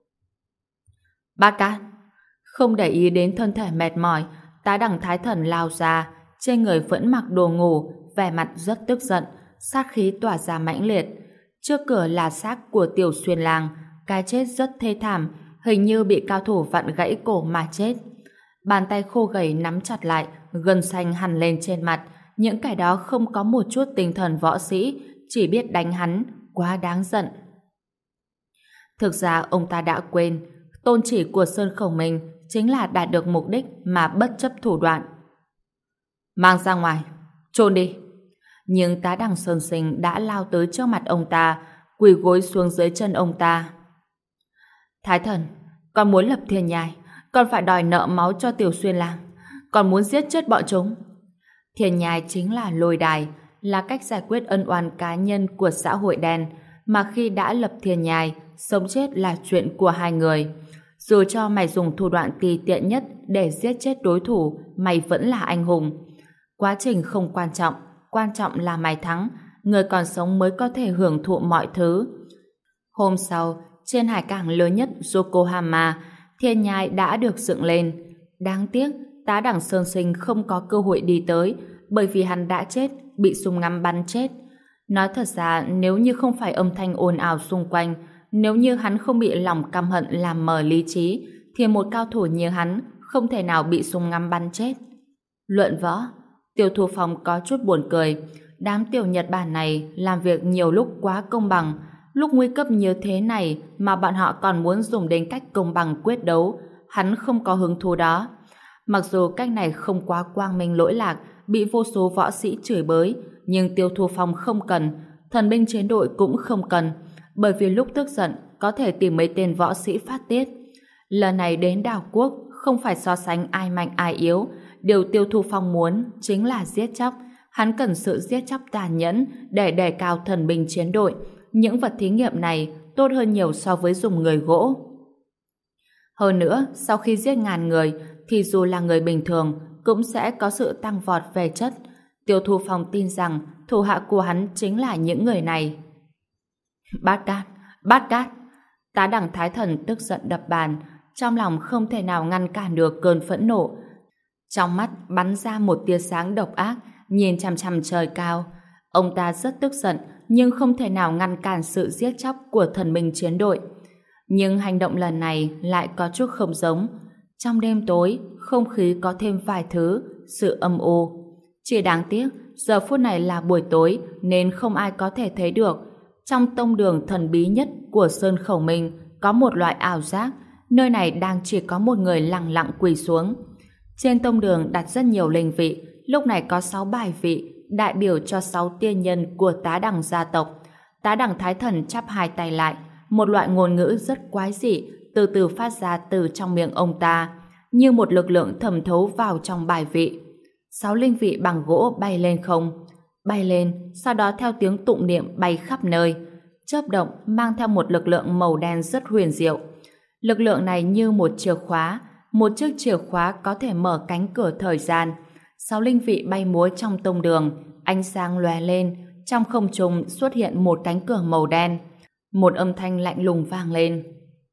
Bát Cát không để ý đến thân thể mệt mỏi, Tá Đẳng Thái Thần lao ra, trên người vẫn mặc đồ ngủ, vẻ mặt rất tức giận, sát khí tỏa ra mãnh liệt. Trước cửa là xác của Tiểu Xuyên Lang, cái chết rất thê thảm, hình như bị cao thủ vặn gãy cổ mà chết. Bàn tay khô gầy nắm chặt lại, gân xanh hằn lên trên mặt, những kẻ đó không có một chút tinh thần võ sĩ, chỉ biết đánh hắn, quá đáng giận. Thực ra ông ta đã quên, tôn chỉ của Sơn Khẩu Minh chính là đạt được mục đích mà bất chấp thủ đoạn. Mang ra ngoài, chôn đi. Nhưng Tá Đẳng Sơn Sinh đã lao tới trước mặt ông ta, quỳ gối xuống dưới chân ông ta. Thái Thần, con muốn lập thiên nhai, con phải đòi nợ máu cho Tiểu Xuyên Lang, con muốn giết chết bọn chúng. Thiên nhai chính là lôi đài, là cách giải quyết ân oán cá nhân của xã hội đen, mà khi đã lập thiên nhai, sống chết là chuyện của hai người. Dù cho mày dùng thủ đoạn tùy tiện nhất để giết chết đối thủ, mày vẫn là anh hùng. Quá trình không quan trọng là mày thắng, người còn sống mới có thể hưởng thụ mọi thứ. Hôm sau, trên hải cảng lớn nhất Yokohama, thiên nhai đã được dựng lên. Đáng tiếc, Tá Đẳng Sơn Sinh không có cơ hội đi tới, bởi vì hắn đã chết, bị súng ngắm bắn chết. Nói thật ra, nếu như không phải âm thanh ồn ào xung quanh, nếu như hắn không bị lòng căm hận làm mờ lý trí, thì một cao thủ như hắn không thể nào bị súng ngắm bắn chết. Luận võ, Tiêu Thu Phong có chút buồn cười. Đám tiểu Nhật Bản này làm việc nhiều lúc quá công bằng. Lúc nguy cấp như thế này mà bọn họ còn muốn dùng đến cách công bằng quyết đấu, hắn không có hứng thú đó. Mặc dù cách này không quá quang minh lỗi lạc, bị vô số võ sĩ chửi bới, nhưng Tiêu Thu Phong không cần, thần binh chiến đội cũng không cần, bởi vì lúc tức giận có thể tìm mấy tên võ sĩ phát tiết. Lần này đến đảo quốc không phải so sánh ai mạnh ai yếu, điều Tiêu Thu Phong muốn chính là giết chóc. Hắn cần sự giết chóc tàn nhẫn để đề cao thần binh chiến đội. Những vật thí nghiệm này tốt hơn nhiều so với dùng người gỗ. Hơn nữa, sau khi giết ngàn người thì dù là người bình thường cũng sẽ có sự tăng vọt về chất. Tiêu Thu Phong tin rằng thủ hạ của hắn chính là những người này. Bát Cát, Bát Cát! Tá Đẳng Thái Thần tức giận đập bàn, trong lòng không thể nào ngăn cản được cơn phẫn nộ. Trong mắt bắn ra một tia sáng độc ác, nhìn chằm chằm trời cao. Ông ta rất tức giận, nhưng không thể nào ngăn cản sự giết chóc của thần binh chiến đội. Nhưng hành động lần này lại có chút không giống. Trong đêm tối, không khí có thêm vài thứ, sự âm u. Chỉ đáng tiếc, giờ phút này là buổi tối nên không ai có thể thấy được. Trong tông đường thần bí nhất của Sơn Khẩu Minh có một loại ảo giác, nơi này đang chỉ có một người lặng lặng quỳ xuống. Trên tông đường đặt rất nhiều linh vị, lúc này có 6 bài vị, đại biểu cho 6 tiên nhân của Tá Đẳng gia tộc. Tá Đẳng Thái Thần chắp hai tay lại, một loại ngôn ngữ rất quái dị từ từ phát ra từ trong miệng ông ta, như một lực lượng thẩm thấu vào trong bài vị. 6 linh vị bằng gỗ bay lên không, bay lên, sau đó theo tiếng tụng niệm bay khắp nơi, chớp động mang theo một lực lượng màu đen rất huyền diệu. Lực lượng này như một chìa khóa, một chiếc chìa khóa có thể mở cánh cửa thời gian. 6 linh vị bay múa trong tông đường, ánh sáng lóe lên, trong không trung xuất hiện một cánh cửa màu đen. Một âm thanh lạnh lùng vang lên.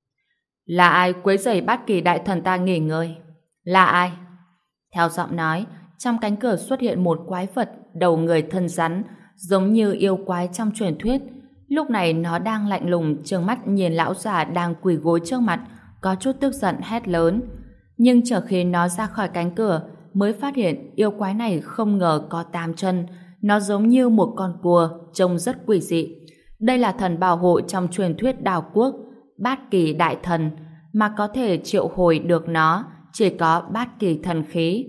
Là ai quấy rầy Bát Kỳ đại thần ta nghỉ ngơi? Là ai? Theo giọng nói, trong cánh cửa xuất hiện một quái vật đầu người thân rắn, giống như yêu quái trong truyền thuyết. Lúc này nó đang lạnh lùng trừng mắt nhìn lão già đang quỳ gối trước mặt, có chút tức giận hét lớn. Nhưng chờ khi nó ra khỏi cánh cửa, mới phát hiện yêu quái này không ngờ có 8 chân, nó giống như một con cua, trông rất quỷ dị. Đây là thần bảo hộ trong truyền thuyết đảo quốc, Bát Kỳ đại thần, mà có thể triệu hồi được nó chỉ có Bát Kỳ thần khí.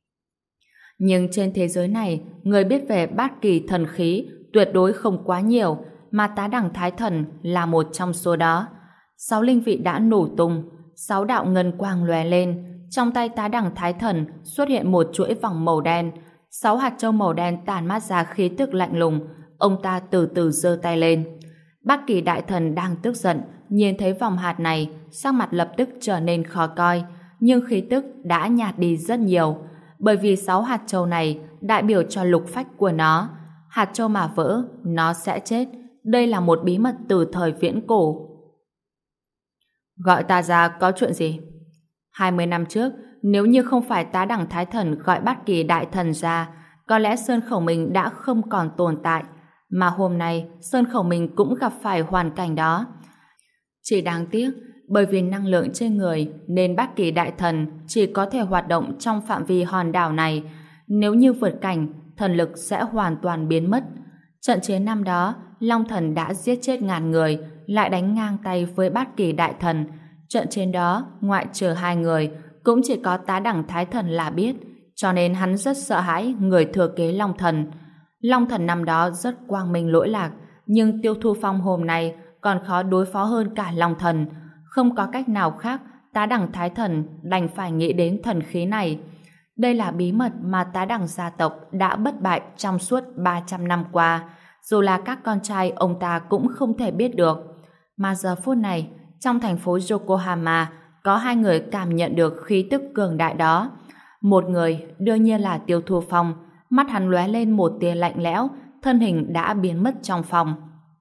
Nhưng trên thế giới này, người biết về Bát Kỳ thần khí tuyệt đối không quá nhiều, mà Tá Đẳng Thái Thần là một trong số đó. 6 linh vị đã nổ tung, 6 đạo ngân quang lóe lên, trong tay Tá Đẳng Thái Thần xuất hiện một chuỗi vòng màu đen, 6 hạt châu màu đen tản mát ra khí tức lạnh lùng. Ông ta từ từ giơ tay lên. Bát Kỳ đại thần đang tức giận, nhìn thấy vòng hạt này, sắc mặt lập tức trở nên khó coi, nhưng khí tức đã nhạt đi rất nhiều, bởi vì 6 hạt châu này đại biểu cho lục phách của nó. Hạt châu mà vỡ, nó sẽ chết. Đây là một bí mật từ thời viễn cổ. Gọi ta ra có chuyện gì? 20 năm trước, nếu như không phải Tá Đẳng Thái Thần gọi Bát Kỳ đại thần ra, có lẽ Sơn Khẩu Minh đã không còn tồn tại. Mà hôm nay, Sơn Khẩu Minh cũng gặp phải hoàn cảnh đó. Chỉ đáng tiếc, bởi vì năng lượng trên người nên Bát Kỳ đại thần chỉ có thể hoạt động trong phạm vi hòn đảo này. Nếu như vượt cảnh, thần lực sẽ hoàn toàn biến mất. Trận chiến năm đó, Long Thần đã giết chết ngàn người, lại đánh ngang tay với Bát Kỳ đại thần. Trận chiến đó, ngoại trừ 2 người, cũng chỉ có Tá Đẳng Thái Thần là biết, cho nên hắn rất sợ hãi người thừa kế Long Thần. Long Thần năm đó rất quang minh lỗi lạc, nhưng Tiêu Thu Phong hôm nay còn khó đối phó hơn cả Long Thần. Không có cách nào khác, Tá Đẳng Thái Thần đành phải nghĩ đến thần khí này. Đây là bí mật mà Tá Đẳng gia tộc đã bất bại trong suốt 300 năm qua, dù là các con trai ông ta cũng không thể biết được. Mà giờ phút này, trong thành phố Yokohama, có 2 người cảm nhận được khí tức cường đại đó. Một người đương nhiên là Tiêu Thu Phong, mắt hắn lóe lên một tia lạnh lẽo, thân hình đã biến mất trong phòng.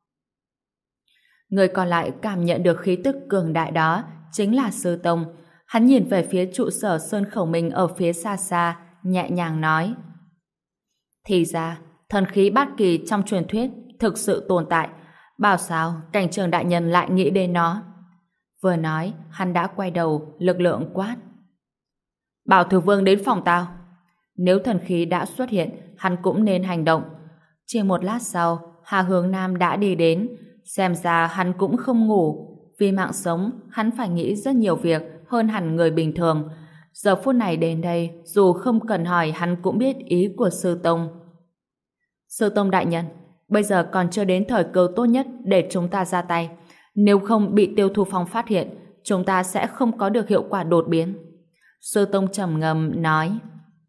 Người còn lại cảm nhận được khí tức cường đại đó chính là Sư Tông. Hắn nhìn về phía trụ sở Sơn Khẩu Minh ở phía xa xa, nhẹ nhàng nói: thì ra, thần khí Bát Kỳ trong truyền thuyết thực sự tồn tại. Bảo sao Cảnh Trường đại nhân lại nghĩ đến nó? Vừa nói, hắn đã quay đầu, lực lượng quát: bảo Thừa Vương đến phòng tao. Nếu thần khí đã xuất hiện, hắn cũng nên hành động. Chỉ một lát sau, Hà Hướng Nam đã đi đến. Xem ra hắn cũng không ngủ. Vì mạng sống, hắn phải nghĩ rất nhiều việc hơn hẳn người bình thường. Giờ phút này đến đây, dù không cần hỏi, hắn cũng biết ý của Sư Tông. Sư Tông đại nhân, bây giờ còn chưa đến thời cơ tốt nhất để chúng ta ra tay. Nếu không bị Tiêu Thu Phong phát hiện, chúng ta sẽ không có được hiệu quả đột biến. Sư Tông trầm ngâm nói: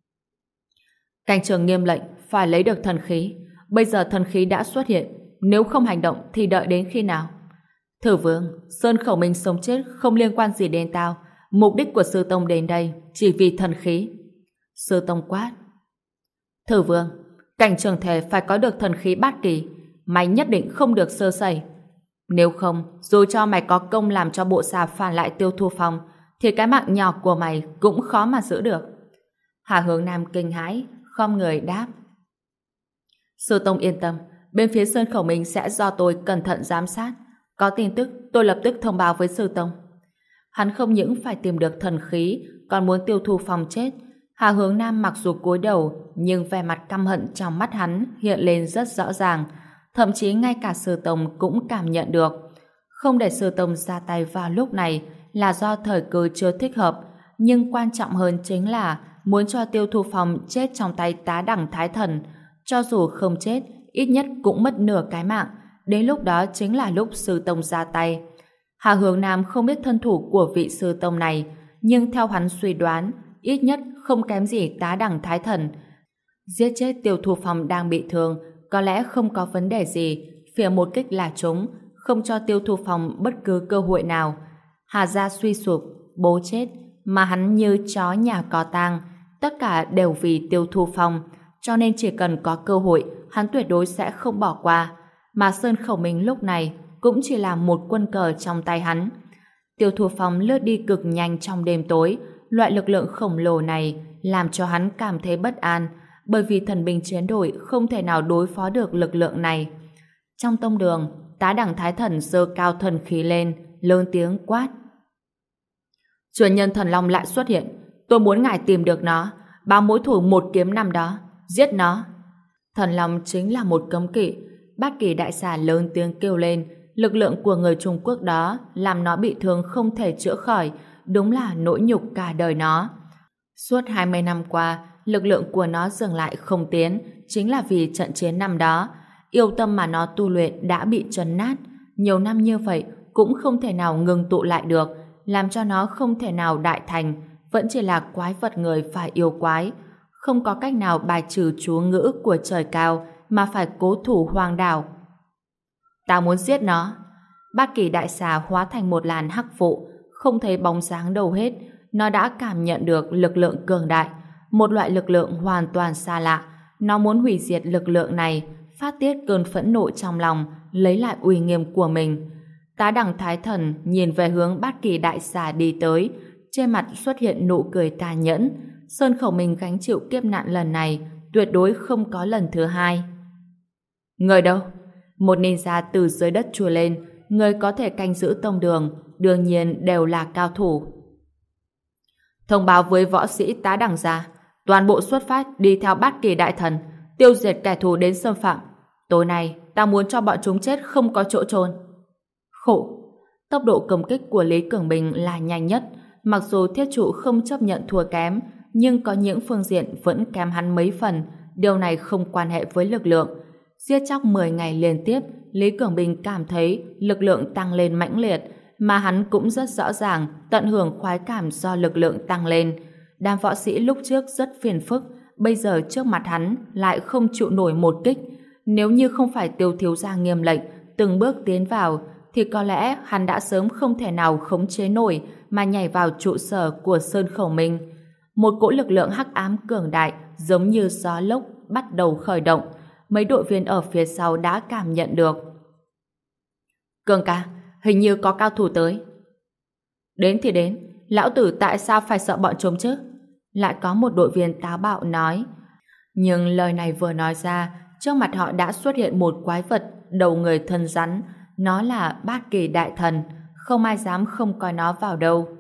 Cảnh Trường nghiêm lệnh phải lấy được thần khí. Bây giờ thần khí đã xuất hiện, nếu không hành động thì đợi đến khi nào? Thử Vương, Sơn Khẩu Minh sống chết không liên quan gì đến tao. Mục đích của Sư Tông đến đây chỉ vì thần khí. Sư Tông quát: Thử Vương, Cảnh Trường thề phải có được thần khí Bát Kỳ. Mày nhất định không được sơ sẩy. Nếu không, dù cho mày có công làm cho bộ xà phản lại Tiêu Thu Phong, thì cái mạng nhỏ của mày cũng khó mà giữ được. Hà Hướng Nam kinh hãi, khom người đáp: Sư Tông yên tâm, bên phía Sơn Khẩu Minh sẽ do tôi cẩn thận giám sát. Có tin tức, tôi lập tức thông báo với Sư Tông. Hắn không những phải tìm được thần khí, còn muốn Tiêu Thu Phong chết. Hà Hướng Nam mặc dù cúi đầu, nhưng vẻ mặt căm hận trong mắt hắn hiện lên rất rõ ràng. Thậm chí ngay cả Sư Tông cũng cảm nhận được. Không để Sư Tông ra tay vào lúc này là do thời cơ chưa thích hợp, nhưng quan trọng hơn chính là muốn cho Tiêu Thu Phong chết trong tay Tá Đẳng Thái Thần. Cho dù không chết, ít nhất cũng mất nửa cái mạng. Đến lúc đó chính là lúc Sư Tông ra tay. Hà Hướng Nam không biết thân thủ của vị Sư Tông này, nhưng theo hắn suy đoán, ít nhất không kém gì Tá Đẳng Thái Thần. Giết chết Tiêu Thu Phong đang bị thương, có lẽ không có vấn đề gì, phía một kích là trúng, không cho Tiêu Thu Phong bất cứ cơ hội nào. Hà gia suy sụp, bố chết, mà hắn như chó nhà có tang, tất cả đều vì Tiêu Thu Phong, cho nên chỉ cần có cơ hội, hắn tuyệt đối sẽ không bỏ qua. Mà Sơn Khẩu Minh lúc này cũng chỉ là một quân cờ trong tay hắn. Tiêu Thu Phong lướt đi cực nhanh trong đêm tối, loại lực lượng khổng lồ này làm cho hắn cảm thấy bất an, bởi vì thần binh chiến đội không thể nào đối phó được lực lượng này. Trong tông đường, Tá Đẳng Thái Thần giơ cao thần khí lên, lớn tiếng quát: Truyền nhân thần long lại xuất hiện, tôi muốn ngài tìm được nó, báo mối thù một kiếm năm đó, giết nó. Thần long chính là một cấm kỵ. Bát Kỳ đại xà lớn tiếng kêu lên, lực lượng của người Trung Quốc đó làm nó bị thương không thể chữa khỏi, đúng là nỗi nhục cả đời nó. Suốt 20 năm qua, lực lượng của nó dừng lại không tiến, chính là vì trận chiến năm đó. Yêu tâm mà nó tu luyện đã bị trấn nát, nhiều năm như vậy cũng không thể nào ngừng tụ lại được, làm cho nó không thể nào đại thành, vẫn chỉ là quái vật người phải yêu quái. không có cách nào bài trừ chú ngữ của trời cao mà phải cố thủ hoàng đảo. Ta muốn giết nó. Bát Kỳ đại xà hóa thành một làn hắc vụ, không thấy bóng dáng đâu hết. Nó đã cảm nhận được lực lượng cường đại, một loại lực lượng hoàn toàn xa lạ. Nó muốn hủy diệt lực lượng này, phát tiết cơn phẫn nộ trong lòng, lấy lại uy nghiêm của mình. Tá Đẳng Thái Thần nhìn về hướng Bát Kỳ đại xà đi tới, trên mặt xuất hiện nụ cười tà nhẫn. Sơn Khẩu Minh gánh chịu kiếp nạn lần này tuyệt đối không có lần thứ hai. Người đâu? Một ninja từ dưới đất chui lên. Người có thể canh giữ tông đường đương nhiên đều là cao thủ. Thông báo với võ sĩ Tá Đẳng gia, toàn bộ xuất phát đi theo Bát Kỳ đại thần, tiêu diệt kẻ thù đến xâm phạm. Tối nay ta muốn cho bọn chúng chết không có chỗ chôn. Khổ. Tốc độ công kích của Lý Cường Bình là nhanh nhất. Mặc dù thiết trụ không chấp nhận thua kém, nhưng có những phương diện vẫn kém hắn mấy phần. Điều này không quan hệ với lực lượng. Giết chóc 10 ngày liên tiếp, Lý Cường Bình cảm thấy lực lượng tăng lên mãnh liệt, mà hắn cũng rất rõ ràng tận hưởng khoái cảm do lực lượng tăng lên. Đám võ sĩ lúc trước rất phiền phức, bây giờ trước mặt hắn lại không chịu nổi một kích. Nếu như không phải Tiêu thiếu gia nghiêm lệnh từng bước tiến vào, thì có lẽ hắn đã sớm không thể nào khống chế nổi mà nhảy vào trụ sở của Sơn Khẩu Minh. Một cỗ lực lượng hắc ám cường đại giống như gió lốc bắt đầu khởi động. Mấy đội viên ở phía sau đã cảm nhận được. Cường ca, hình như có cao thủ tới. Đến thì đến, lão tử tại sao phải sợ bọn chúng chứ? Lại có một đội viên táo bạo nói. Nhưng lời này vừa nói ra, trước mặt họ đã xuất hiện một quái vật đầu người thân rắn. Nó là Bát Kỳ đại thần, không ai dám không coi nó vào đâu.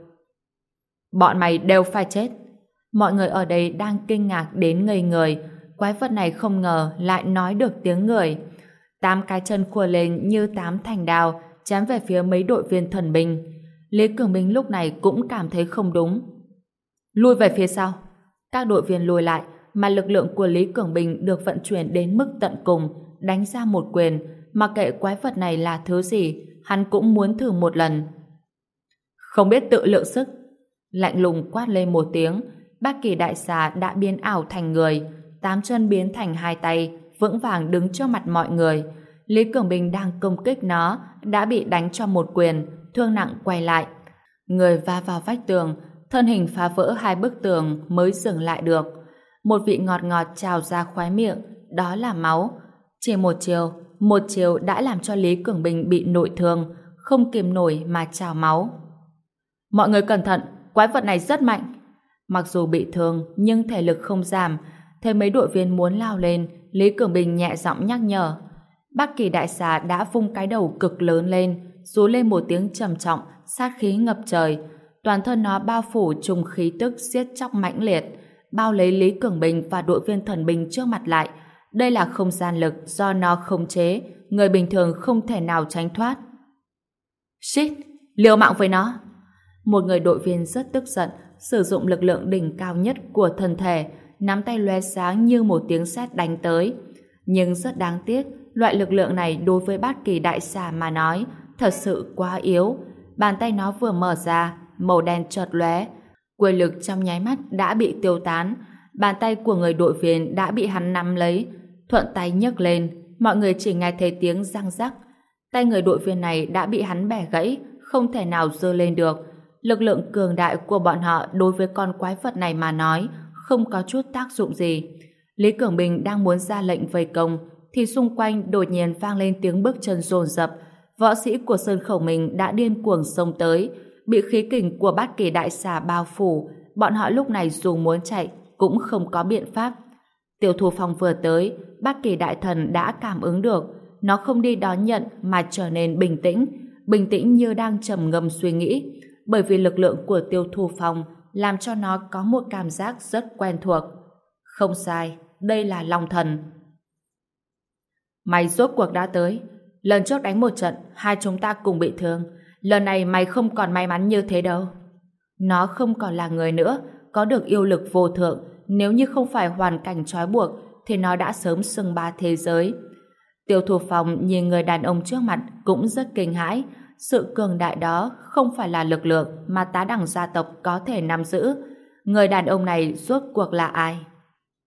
Bọn mày đều phải chết. Mọi người ở đây đang kinh ngạc đến ngây người. Quái vật này không ngờ lại nói được tiếng người. 8 cái chân khua lên như 8 thanh đao, chém về phía mấy đội viên thần binh. Lý Cường Minh lúc này cũng cảm thấy không đúng. Lui về phía sau. Các đội viên lùi lại, mà lực lượng của Lý Cường Bình được vận chuyển đến mức tận cùng, đánh ra một quyền. Mặc kệ quái vật này là thứ gì, hắn cũng muốn thử một lần. Không biết tự lượng sức. Lạnh lùng quát lên một tiếng, Bát Kỳ đại xà đã biến ảo thành người, 8 chân biến thành 2 tay, vững vàng đứng trước mặt mọi người. Lý Cường Bình đang công kích nó, đã bị đánh cho một quyền, thương nặng quay lại. Người va vào vách tường, thân hình phá vỡ 2 bức tường mới dừng lại được. Một vị ngọt ngọt trào ra khóe miệng, đó là máu. Chỉ một chiều đã làm cho Lý Cường Bình bị nội thương, không kiềm nổi mà trào máu. Mọi người cẩn thận, quái vật này rất mạnh. Mặc dù bị thương nhưng thể lực không giảm. Thấy mấy đội viên muốn lao lên, Lý Cường Bình nhẹ giọng nhắc nhở. Bát Kỳ đại xà đã vung cái đầu cực lớn lên, rú lên một tiếng trầm trọng, sát khí ngập trời. Toàn thân nó bao phủ trùng khí tức giết chóc mãnh liệt, bao lấy Lý Cường Bình và đội viên thần binh trước mặt lại. Đây là không gian lực do nó khống chế, người bình thường không thể nào tránh thoát. Shit, liều mạng với nó. Một người đội viên rất tức giận, sử dụng lực lượng đỉnh cao nhất của thân thể, nắm tay lóe sáng như một tiếng sét đánh tới. Nhưng rất đáng tiếc, loại lực lượng này đối với Bát Kỳ đại xà mà nói thật sự quá yếu. Bàn tay nó vừa mở ra, màu đen chợt lóe, quyền lực trong nháy mắt đã bị tiêu tán. Bàn tay của người đội viên đã bị hắn nắm lấy, thuận tay nhấc lên, mọi người chỉ nghe thấy tiếng răng rắc. Tay người đội viên này đã bị hắn bẻ gãy, không thể nào giơ lên được. Lực lượng cường đại của bọn họ đối với con quái vật này mà nói không có chút tác dụng gì. Lý Cường Bình đang muốn ra lệnh vây công thì xung quanh đột nhiên vang lên tiếng bước chân dồn dập. Võ sĩ của Sơn Khẩu Minh đã điên cuồng xông tới, bị khí kình của Bát Kỳ đại xà bao phủ. Bọn họ lúc này dù muốn chạy cũng không có biện pháp. Tiêu Thu Phong vừa tới, Bát Kỳ đại thần đã cảm ứng được. Nó không đi đón nhận mà trở nên bình tĩnh như đang trầm ngâm suy nghĩ. Bởi vì lực lượng của Tiêu Thu Phong làm cho nó có một cảm giác rất quen thuộc. Không sai, đây là Long Thần. Mày rốt cuộc đã tới. Lần trước đánh một trận, hai chúng ta cùng bị thương. Lần này mày không còn may mắn như thế đâu. Nó không còn là người nữa, có được yêu lực vô thượng. Nếu như không phải hoàn cảnh trói buộc, thì nó đã sớm xưng bá thế giới. Tiêu Thu Phong nhìn người đàn ông trước mặt cũng rất kinh hãi. Sự cường đại đó không phải là lực lượng mà Tá Đẳng gia tộc có thể nắm giữ. Người đàn ông này rốt cuộc là ai?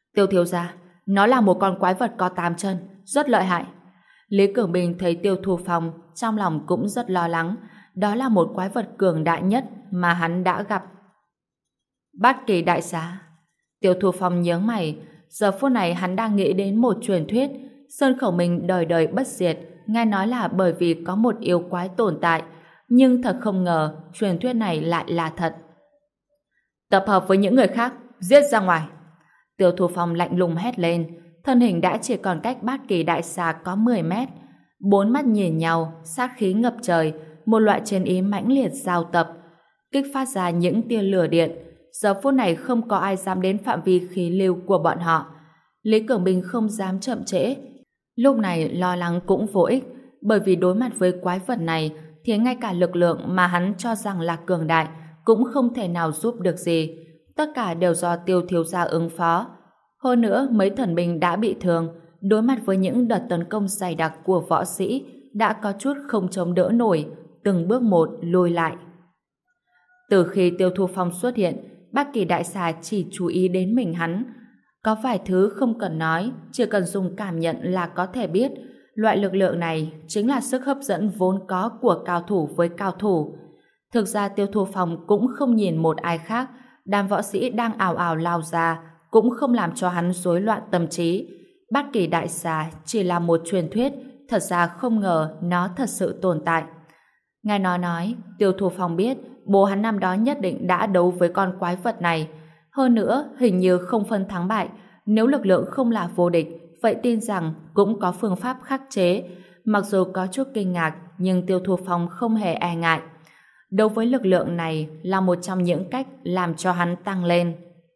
Tiêu thiếu gia, nó là một con quái vật có 8 chân, rất lợi hại. Lý Cường Bình thấy Tiêu Thu Phong, trong lòng cũng rất lo lắng. Đó là một quái vật cường đại nhất mà hắn đã gặp. Bát Kỳ đại xà. Tiêu Thu Phong nhớ mày, giờ phút này hắn đang nghĩ đến một truyền thuyết, Sơn Khẩu Minh đời đời bất diệt, nghe nói là bởi vì có một yêu quái tồn tại, nhưng thật không ngờ truyền thuyết này lại là thật. Tập hợp với những người khác, giết ra ngoài. Tiêu Thu Phong lạnh lùng hét lên, thân hình đã chỉ còn cách Bát Kỳ đại xà có 10 mét. Bốn mắt nhìn nhau, sát khí ngập trời, một loại chiến ý mãnh liệt giao tập, kích phát ra những tia lửa điện. Giờ phút này không có ai dám đến phạm vi khí lưu của bọn họ. Lý Cường Bình không dám chậm trễ. Lúc này lo lắng cũng vô ích, bởi vì đối mặt với quái vật này thì ngay cả lực lượng mà hắn cho rằng là cường đại cũng không thể nào giúp được gì. Tất cả đều do Tiêu thiếu gia ứng phó. Hơn nữa mấy thần binh đã bị thương, đối mặt với những đợt tấn công dày đặc của võ sĩ đã có chút không chống đỡ nổi, từng bước một lùi lại. Từ khi Tiêu Thu Phong xuất hiện, Bát Kỳ đại xà chỉ chú ý đến mình hắn. Có vài thứ không cần nói, chỉ cần dùng cảm nhận là có thể biết. Loại lực lượng này chính là sức hấp dẫn vốn có của cao thủ với cao thủ. Thực ra Tiêu Thu Phong cũng không nhìn một ai khác, đám võ sĩ đang ào ào lao ra cũng không làm cho hắn rối loạn tâm trí. Bát Kỳ đại xà chỉ là một truyền thuyết, thật ra không ngờ nó thật sự tồn tại. Nghe nó nói, Tiêu Thu Phong biết bố hắn năm đó nhất định đã đấu với con quái vật này. Hơn nữa, hình như không phân thắng bại. Nếu lực lượng không là vô địch, vậy tin rằng cũng có phương pháp khắc chế. Mặc dù có chút kinh ngạc, nhưng Tiêu Thu Phong không hề e ngại. Đấu với lực lượng này là một trong những cách làm cho hắn tăng lên.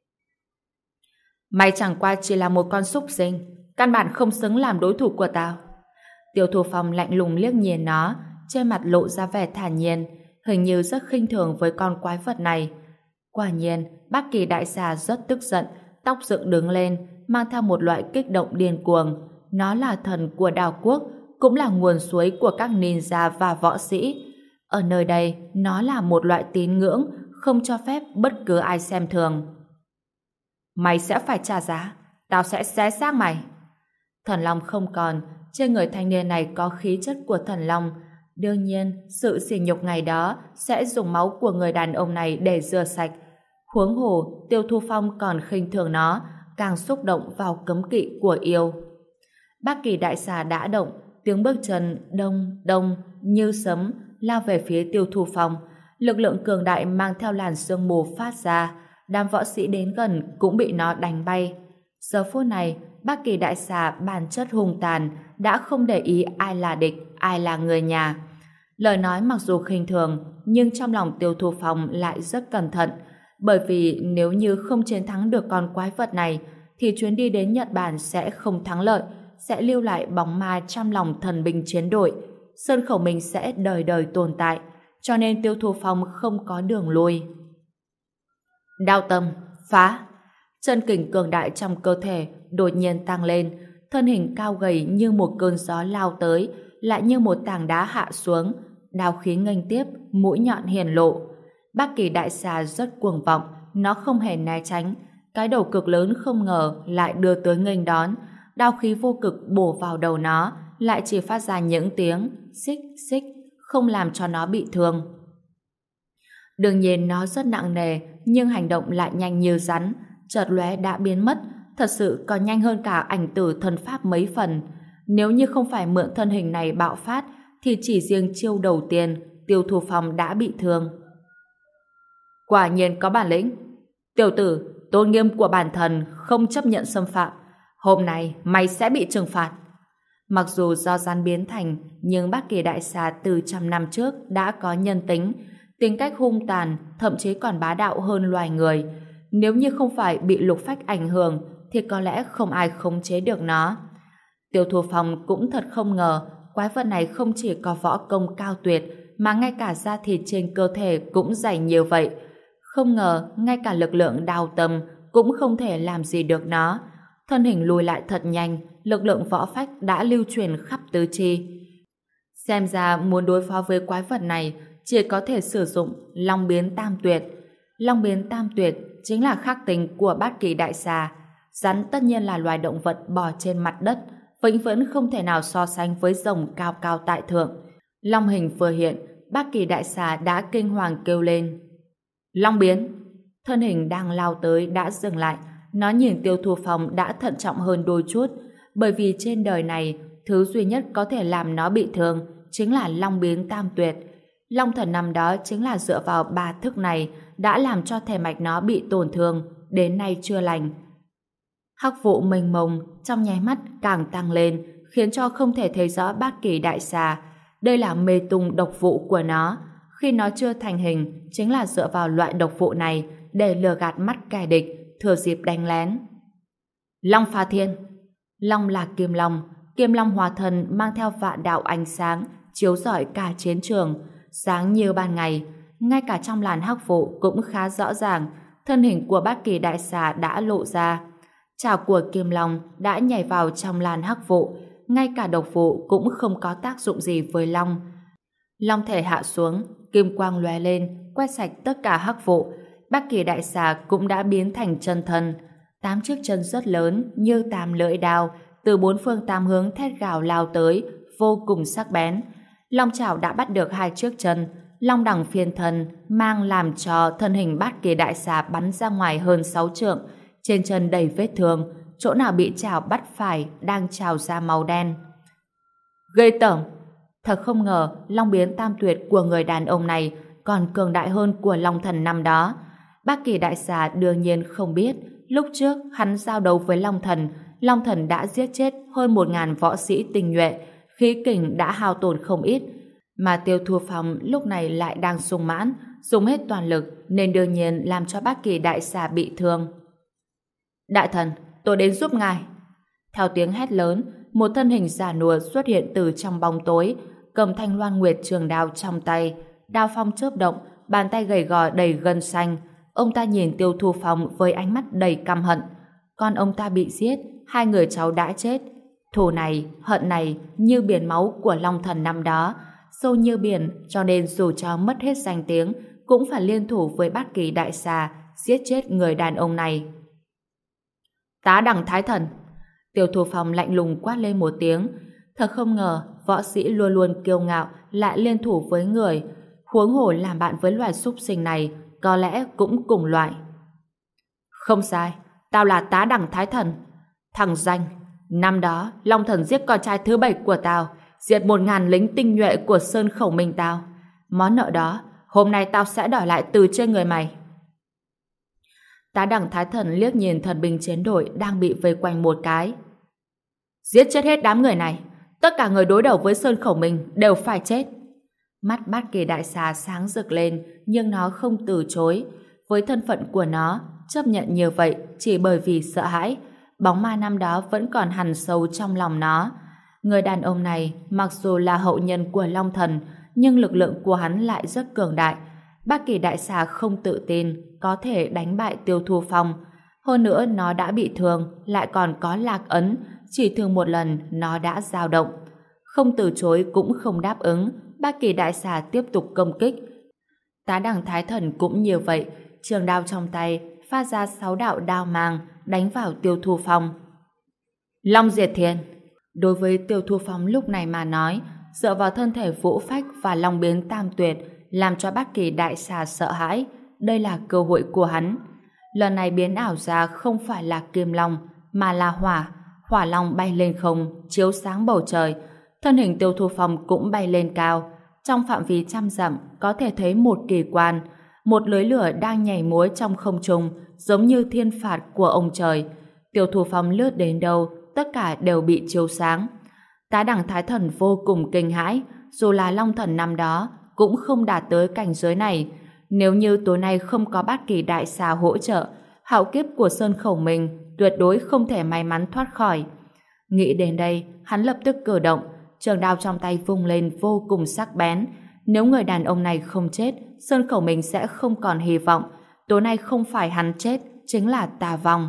Mày chẳng qua chỉ là một con súc sinh, căn bản không xứng làm đối thủ của tao. Tiêu Thu Phong lạnh lùng liếc nhìn nó, trên mặt lộ ra vẻ thản nhiên, hình như rất khinh thường với con quái vật này. Quả nhiên, Bát Kỳ đại xà rất tức giận, tóc dựng đứng lên, mang theo một loại kích động điên cuồng. Nó là thần của đào quốc, cũng là nguồn suối của các ninja và võ sĩ. Ở nơi đây, nó là một loại tín ngưỡng, không cho phép bất cứ ai xem thường. Mày sẽ phải trả giá, tao sẽ xé xác mày. Thần long không còn, trên người thanh niên này có khí chất của thần long. Đương nhiên, sự sỉ nhục ngày đó sẽ dùng máu của người đàn ông này để rửa sạch. Huống hồ, Tiêu Thu Phong còn khinh thường nó, càng xúc động vào cấm kỵ của yêu. Bát Kỳ đại xà đã động, tiếng bước chân đông đông như sấm lao về phía Tiêu Thu Phong. Lực lượng cường đại mang theo làn sương mù phát ra, đám võ sĩ đến gần cũng bị nó đánh bay. Giờ phút này, Bát Kỳ đại xà bản chất hung tàn, đã không để ý ai là địch, ai là người nhà. Lời nói mặc dù khinh thường, nhưng trong lòng Tiêu Thu Phong lại rất cẩn thận, bởi vì nếu như không chiến thắng được con quái vật này, thì chuyến đi đến Nhật Bản sẽ không thắng lợi, sẽ lưu lại bóng ma trong lòng thần binh chiến đội. Sơn Khẩu Minh sẽ đời đời tồn tại, cho nên Tiêu Thu Phong không có đường lui. Đao tâm, phá! Chân kình cường đại trong cơ thể đột nhiên tăng lên, thân hình cao gầy như một cơn gió lao tới, lại như một tảng đá hạ xuống, đao khí nghênh tiếp, mũi nhọn hiển lộ. Bát Kỳ đại xà rất cuồng vọng, nó không hề né tránh, cái đầu cực lớn không ngờ lại đưa tới nghênh đón, đao khí vô cực bổ vào đầu nó, lại chỉ phát ra những tiếng xích xích, không làm cho nó bị thương. Đương nhiên nó rất nặng nề, nhưng hành động lại nhanh như rắn, chợt lóe đã biến mất, thật sự còn nhanh hơn cả ảnh tử thần pháp mấy phần. Nếu như không phải mượn thân hình này bạo phát, thì chỉ riêng chiêu đầu tiên, Tiêu Thu Phong đã bị thương. Quả nhiên có bản lĩnh. Tiểu tử, tôn nghiêm của bản thần không chấp nhận xâm phạm. Hôm nay mày sẽ bị trừng phạt. Mặc dù do gian biến thành, nhưng Bát Kỳ đại xà từ trăm năm trước đã có nhân tính, tính cách hung tàn, thậm chí còn bá đạo hơn loài người. Nếu như không phải bị lục phách ảnh hưởng, thì có lẽ không ai khống chế được nó. Tiêu Thu Phong cũng thật không ngờ, quái vật này không chỉ có võ công cao tuyệt, mà ngay cả da thịt trên cơ thể cũng dày nhiều vậy. Không ngờ, ngay cả lực lượng đao tâm cũng không thể làm gì được nó. Thân hình lùi lại thật nhanh, lực lượng võ phách đã lưu truyền khắp tứ chi. Xem ra muốn đối phó với quái vật này, chỉ có thể sử dụng Long biến tam tuyệt. Long biến tam tuyệt chính là khắc tinh của Bát Kỳ đại xà. Rắn tất nhiên là loài động vật bò trên mặt đất, vĩnh viễn không thể nào so sánh với rồng cao cao tại thượng. Long hình vừa hiện, Bác Kỳ Đại Xà đã kinh hoàng kêu lên. Long biến! Thân hình đang lao tới đã dừng lại. Nó nhìn Tiêu Thu Phong đã thận trọng hơn đôi chút, bởi vì trên đời này, thứ duy nhất có thể làm nó bị thương chính là Long biến tam tuyệt. Long thần năm đó chính là dựa vào 3 thức này đã làm cho thể mạch nó bị tổn thương, đến nay chưa lành. Hắc vụ mênh mông trong nháy mắt càng tăng lên, khiến cho không thể thấy rõ Bát Kỳ Đại Xà. Đây là mê tung độc vụ của nó. Khi nó chưa thành hình, chính là dựa vào loại độc vụ này để lừa gạt mắt kẻ địch, thừa dịp đánh lén. Long phá thiên! Long là Kim Long hóa thân mang theo vạn đạo ánh sáng, chiếu rọi cả chiến trường, sáng như ban ngày. Ngay cả trong làn hắc vụ cũng khá rõ ràng, thân hình của Bát Kỳ Đại Xà đã lộ ra. Chảo của Kim Long đã nhảy vào trong làn hắc vụ, ngay cả độc vụ cũng không có tác dụng gì với Long. Long thể hạ xuống, kim quang lóe lên, quét sạch tất cả hắc vụ. Bát Kỳ Đại Xà cũng đã biến thành chân thân. 8 chiếc chân rất lớn như 8 lưỡi đao, từ 4 phương 8 hướng thét gào lao tới, vô cùng sắc bén. Long chảo đã bắt được 2 chiếc chân, Long đẳng phiên thân mang làm cho thân hình Bát Kỳ Đại Xà bắn ra ngoài hơn 6 trượng, trên chân đầy vết thương, chỗ nào bị chảo bắt phải đang trào ra màu đen. Ghê tởm! Thật không ngờ Long biến tam tuyệt của người đàn ông này còn cường đại hơn của Long thần năm đó. Bát Kỳ Đại Xà đương nhiên không biết, lúc trước hắn giao đấu với Long thần đã giết chết hơn 1000 võ sĩ tinh nhuệ, khí kình đã hao tổn không ít, mà Tiêu Thu Phong lúc này lại đang sung mãn, dùng hết toàn lực nên đương nhiên làm cho Bát Kỳ Đại Xà bị thương. Đại thần, tôi đến giúp ngài. Theo tiếng hét lớn, một thân hình già nua xuất hiện từ trong bóng tối, cầm thanh loan nguyệt trường đao trong tay, đao phong chớp động, bàn tay gầy gò đầy gân xanh. Ông ta nhìn Tiêu Thu Phong với ánh mắt đầy căm hận. Con ông ta bị giết, 2 người cháu đã chết. Thù này, hận này như biển máu của Long thần năm đó, sâu như biển, cho nên dù cho mất hết danh tiếng cũng phải liên thủ với Bát Kỳ Đại Xà giết chết người đàn ông này. Tá đẳng thái thần! Tiêu Thu Phong lạnh lùng quát lên một tiếng. Thật không ngờ võ sĩ luôn luôn kiêu ngạo lại liên thủ với người, huống hồ làm bạn với loài súc sinh này, có lẽ cũng cùng loại. Không sai, tao là tá đẳng thái thần. Thằng danh, năm đó Long thần giết con trai thứ 7 của tao, diệt 1000 lính tinh nhuệ của Sơn Khẩu Minh tao. Món nợ đó hôm nay tao sẽ đòi lại từ trên người mày. Tá đẳng thái thần liếc nhìn thần binh chiến đội đang bị vây quanh một cái. Giết chết hết đám người này, tất cả người đối đầu với Sơn Khẩu Minh đều phải chết. Mắt Bát Kỳ Đại Xà sáng rực lên, nhưng nó không từ chối. Với thân phận của nó, chấp nhận như vậy chỉ bởi vì sợ hãi. Bóng ma năm đó vẫn còn hằn sâu trong lòng nó. Người đàn ông này mặc dù là hậu nhân của Long thần, nhưng lực lượng của hắn lại rất cường đại. Bát Kỳ Đại Xà không tự tin có thể đánh bại Tiêu Thu Phong. Hơn nữa nó đã bị thương, lại còn có lạc ấn, chỉ thương một lần nó đã dao động. Không từ chối cũng không đáp ứng, Bát Kỳ Đại Xà tiếp tục công kích. Tá đẳng thái thần cũng như vậy, trường đao trong tay phát ra 6 đạo đao mang đánh vào Tiêu Thu Phong. Long diệt thiên! Đối với Tiêu Thu Phong lúc này mà nói, dựa vào thân thể vũ phách và long biến tam tuyệt làm cho Bát Kỳ Đại Xà sợ hãi. Đây là cơ hội của hắn. Lần này biến ảo ra không phải là kim long mà là hỏa long bay lên không, chiếu sáng bầu trời. Thân hình Tiêu Thu Phong cũng bay lên cao. Trong phạm vi 100 dặm có thể thấy một kỳ quan, một lưới lửa đang nhảy múa trong không trung, giống như thiên phạt của ông trời. Tiêu Thu Phong lướt đến đâu, tất cả đều bị chiếu sáng. Tá đẳng thái thần vô cùng kinh hãi, dù là Long thần năm đó cũng không đạt tới cảnh giới này. Nếu như tối nay không có Bát Kỳ Đại Xà hỗ trợ, hạo kiếp của Sơn Khẩu Minh tuyệt đối không thể may mắn thoát khỏi. Nghĩ đến đây, hắn lập tức cử động, trường đao trong tay vung lên vô cùng sắc bén. Nếu người đàn ông này không chết, Sơn Khẩu Minh sẽ không còn hy vọng. Tối nay không phải hắn chết, chính là tà vong.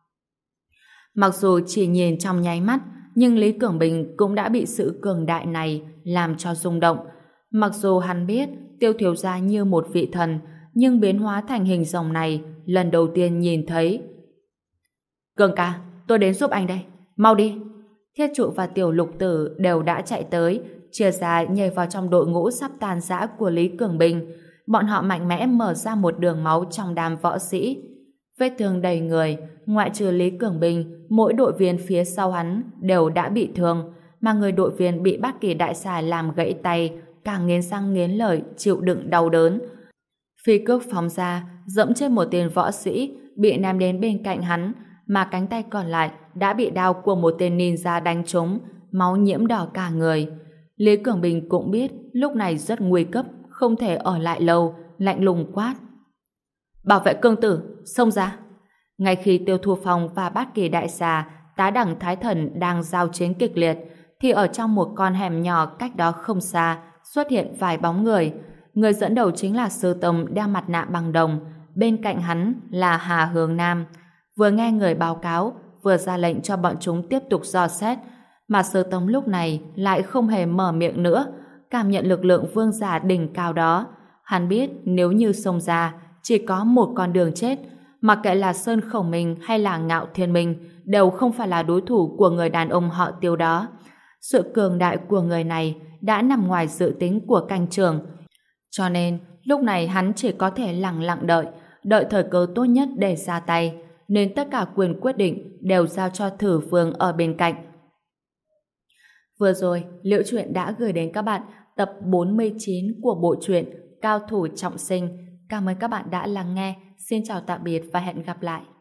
Mặc dù chỉ nhìn trong nháy mắt, nhưng Lý Cường Bình cũng đã bị sự cường đại này làm cho rung động. Mặc dù hắn biết Tiêu thiếu gia như một vị thần, nhưng biến hóa thành hình rồng này lần đầu tiên nhìn thấy. Cường ca, tôi đến giúp anh đây. Mau đi. Thiết Trụ và Tiểu Lục Tử đều đã chạy tới, chia ra nhảy vào trong đội ngũ sắp tan rã của Lý Cường Bình. Bọn họ mạnh mẽ mở ra một đường máu trong đám võ sĩ. Vết thương đầy người, ngoại trừ Lý Cường Bình, mỗi đội viên phía sau hắn đều đã bị thương, mà người đội viên bị Bát Kỳ Đại Xà làm gãy tay, càng nghiến răng nghiến lợi, chịu đựng đau đớn. Phi cước phóng ra, dẫm trên một tên võ sĩ, bị ném đến bên cạnh hắn, mà cánh tay còn lại đã bị đao của một tên ninja đánh trúng, máu nhiễm đỏ cả người. Lý Cường Bình cũng biết lúc này rất nguy cấp, không thể ở lại lâu, lạnh lùng quát: bảo vệ Cương Tử, xông ra! Ngay khi Tiêu Thu Phong và Bát Kỳ Đại Xà, Tá Đẳng Thái Thần đang giao chiến kịch liệt, thì ở trong một con hẻm nhỏ cách đó không xa xuất hiện vài bóng người. Người dẫn đầu chính là Sư Tông đeo mặt nạ bằng đồng, bên cạnh hắn là Hà Hướng Nam. Vừa nghe người báo cáo, vừa ra lệnh cho bọn chúng tiếp tục dò xét, mà Sư Tông lúc này lại không hề mở miệng nữa, cảm nhận lực lượng vương giả đỉnh cao đó. Hắn biết nếu như xông ra, chỉ có một con đường chết, mặc kệ là Sơn Khẩu Minh hay là Ngạo Thiên Minh đều không phải là đối thủ của người đàn ông họ Tiêu đó. Sự cường đại của người này đã nằm ngoài dự tính của canh trường, cho nên lúc này hắn chỉ có thể lặng lặng đợi thời cơ tốt nhất để ra tay, nên tất cả quyền quyết định đều giao cho Thử Vương ở bên cạnh. Vừa rồi, Liễu Chuyện đã gửi đến các bạn tập 49 của bộ truyện Cao Thủ Trọng Sinh. Cảm ơn các bạn đã lắng nghe. Xin chào tạm biệt và hẹn gặp lại.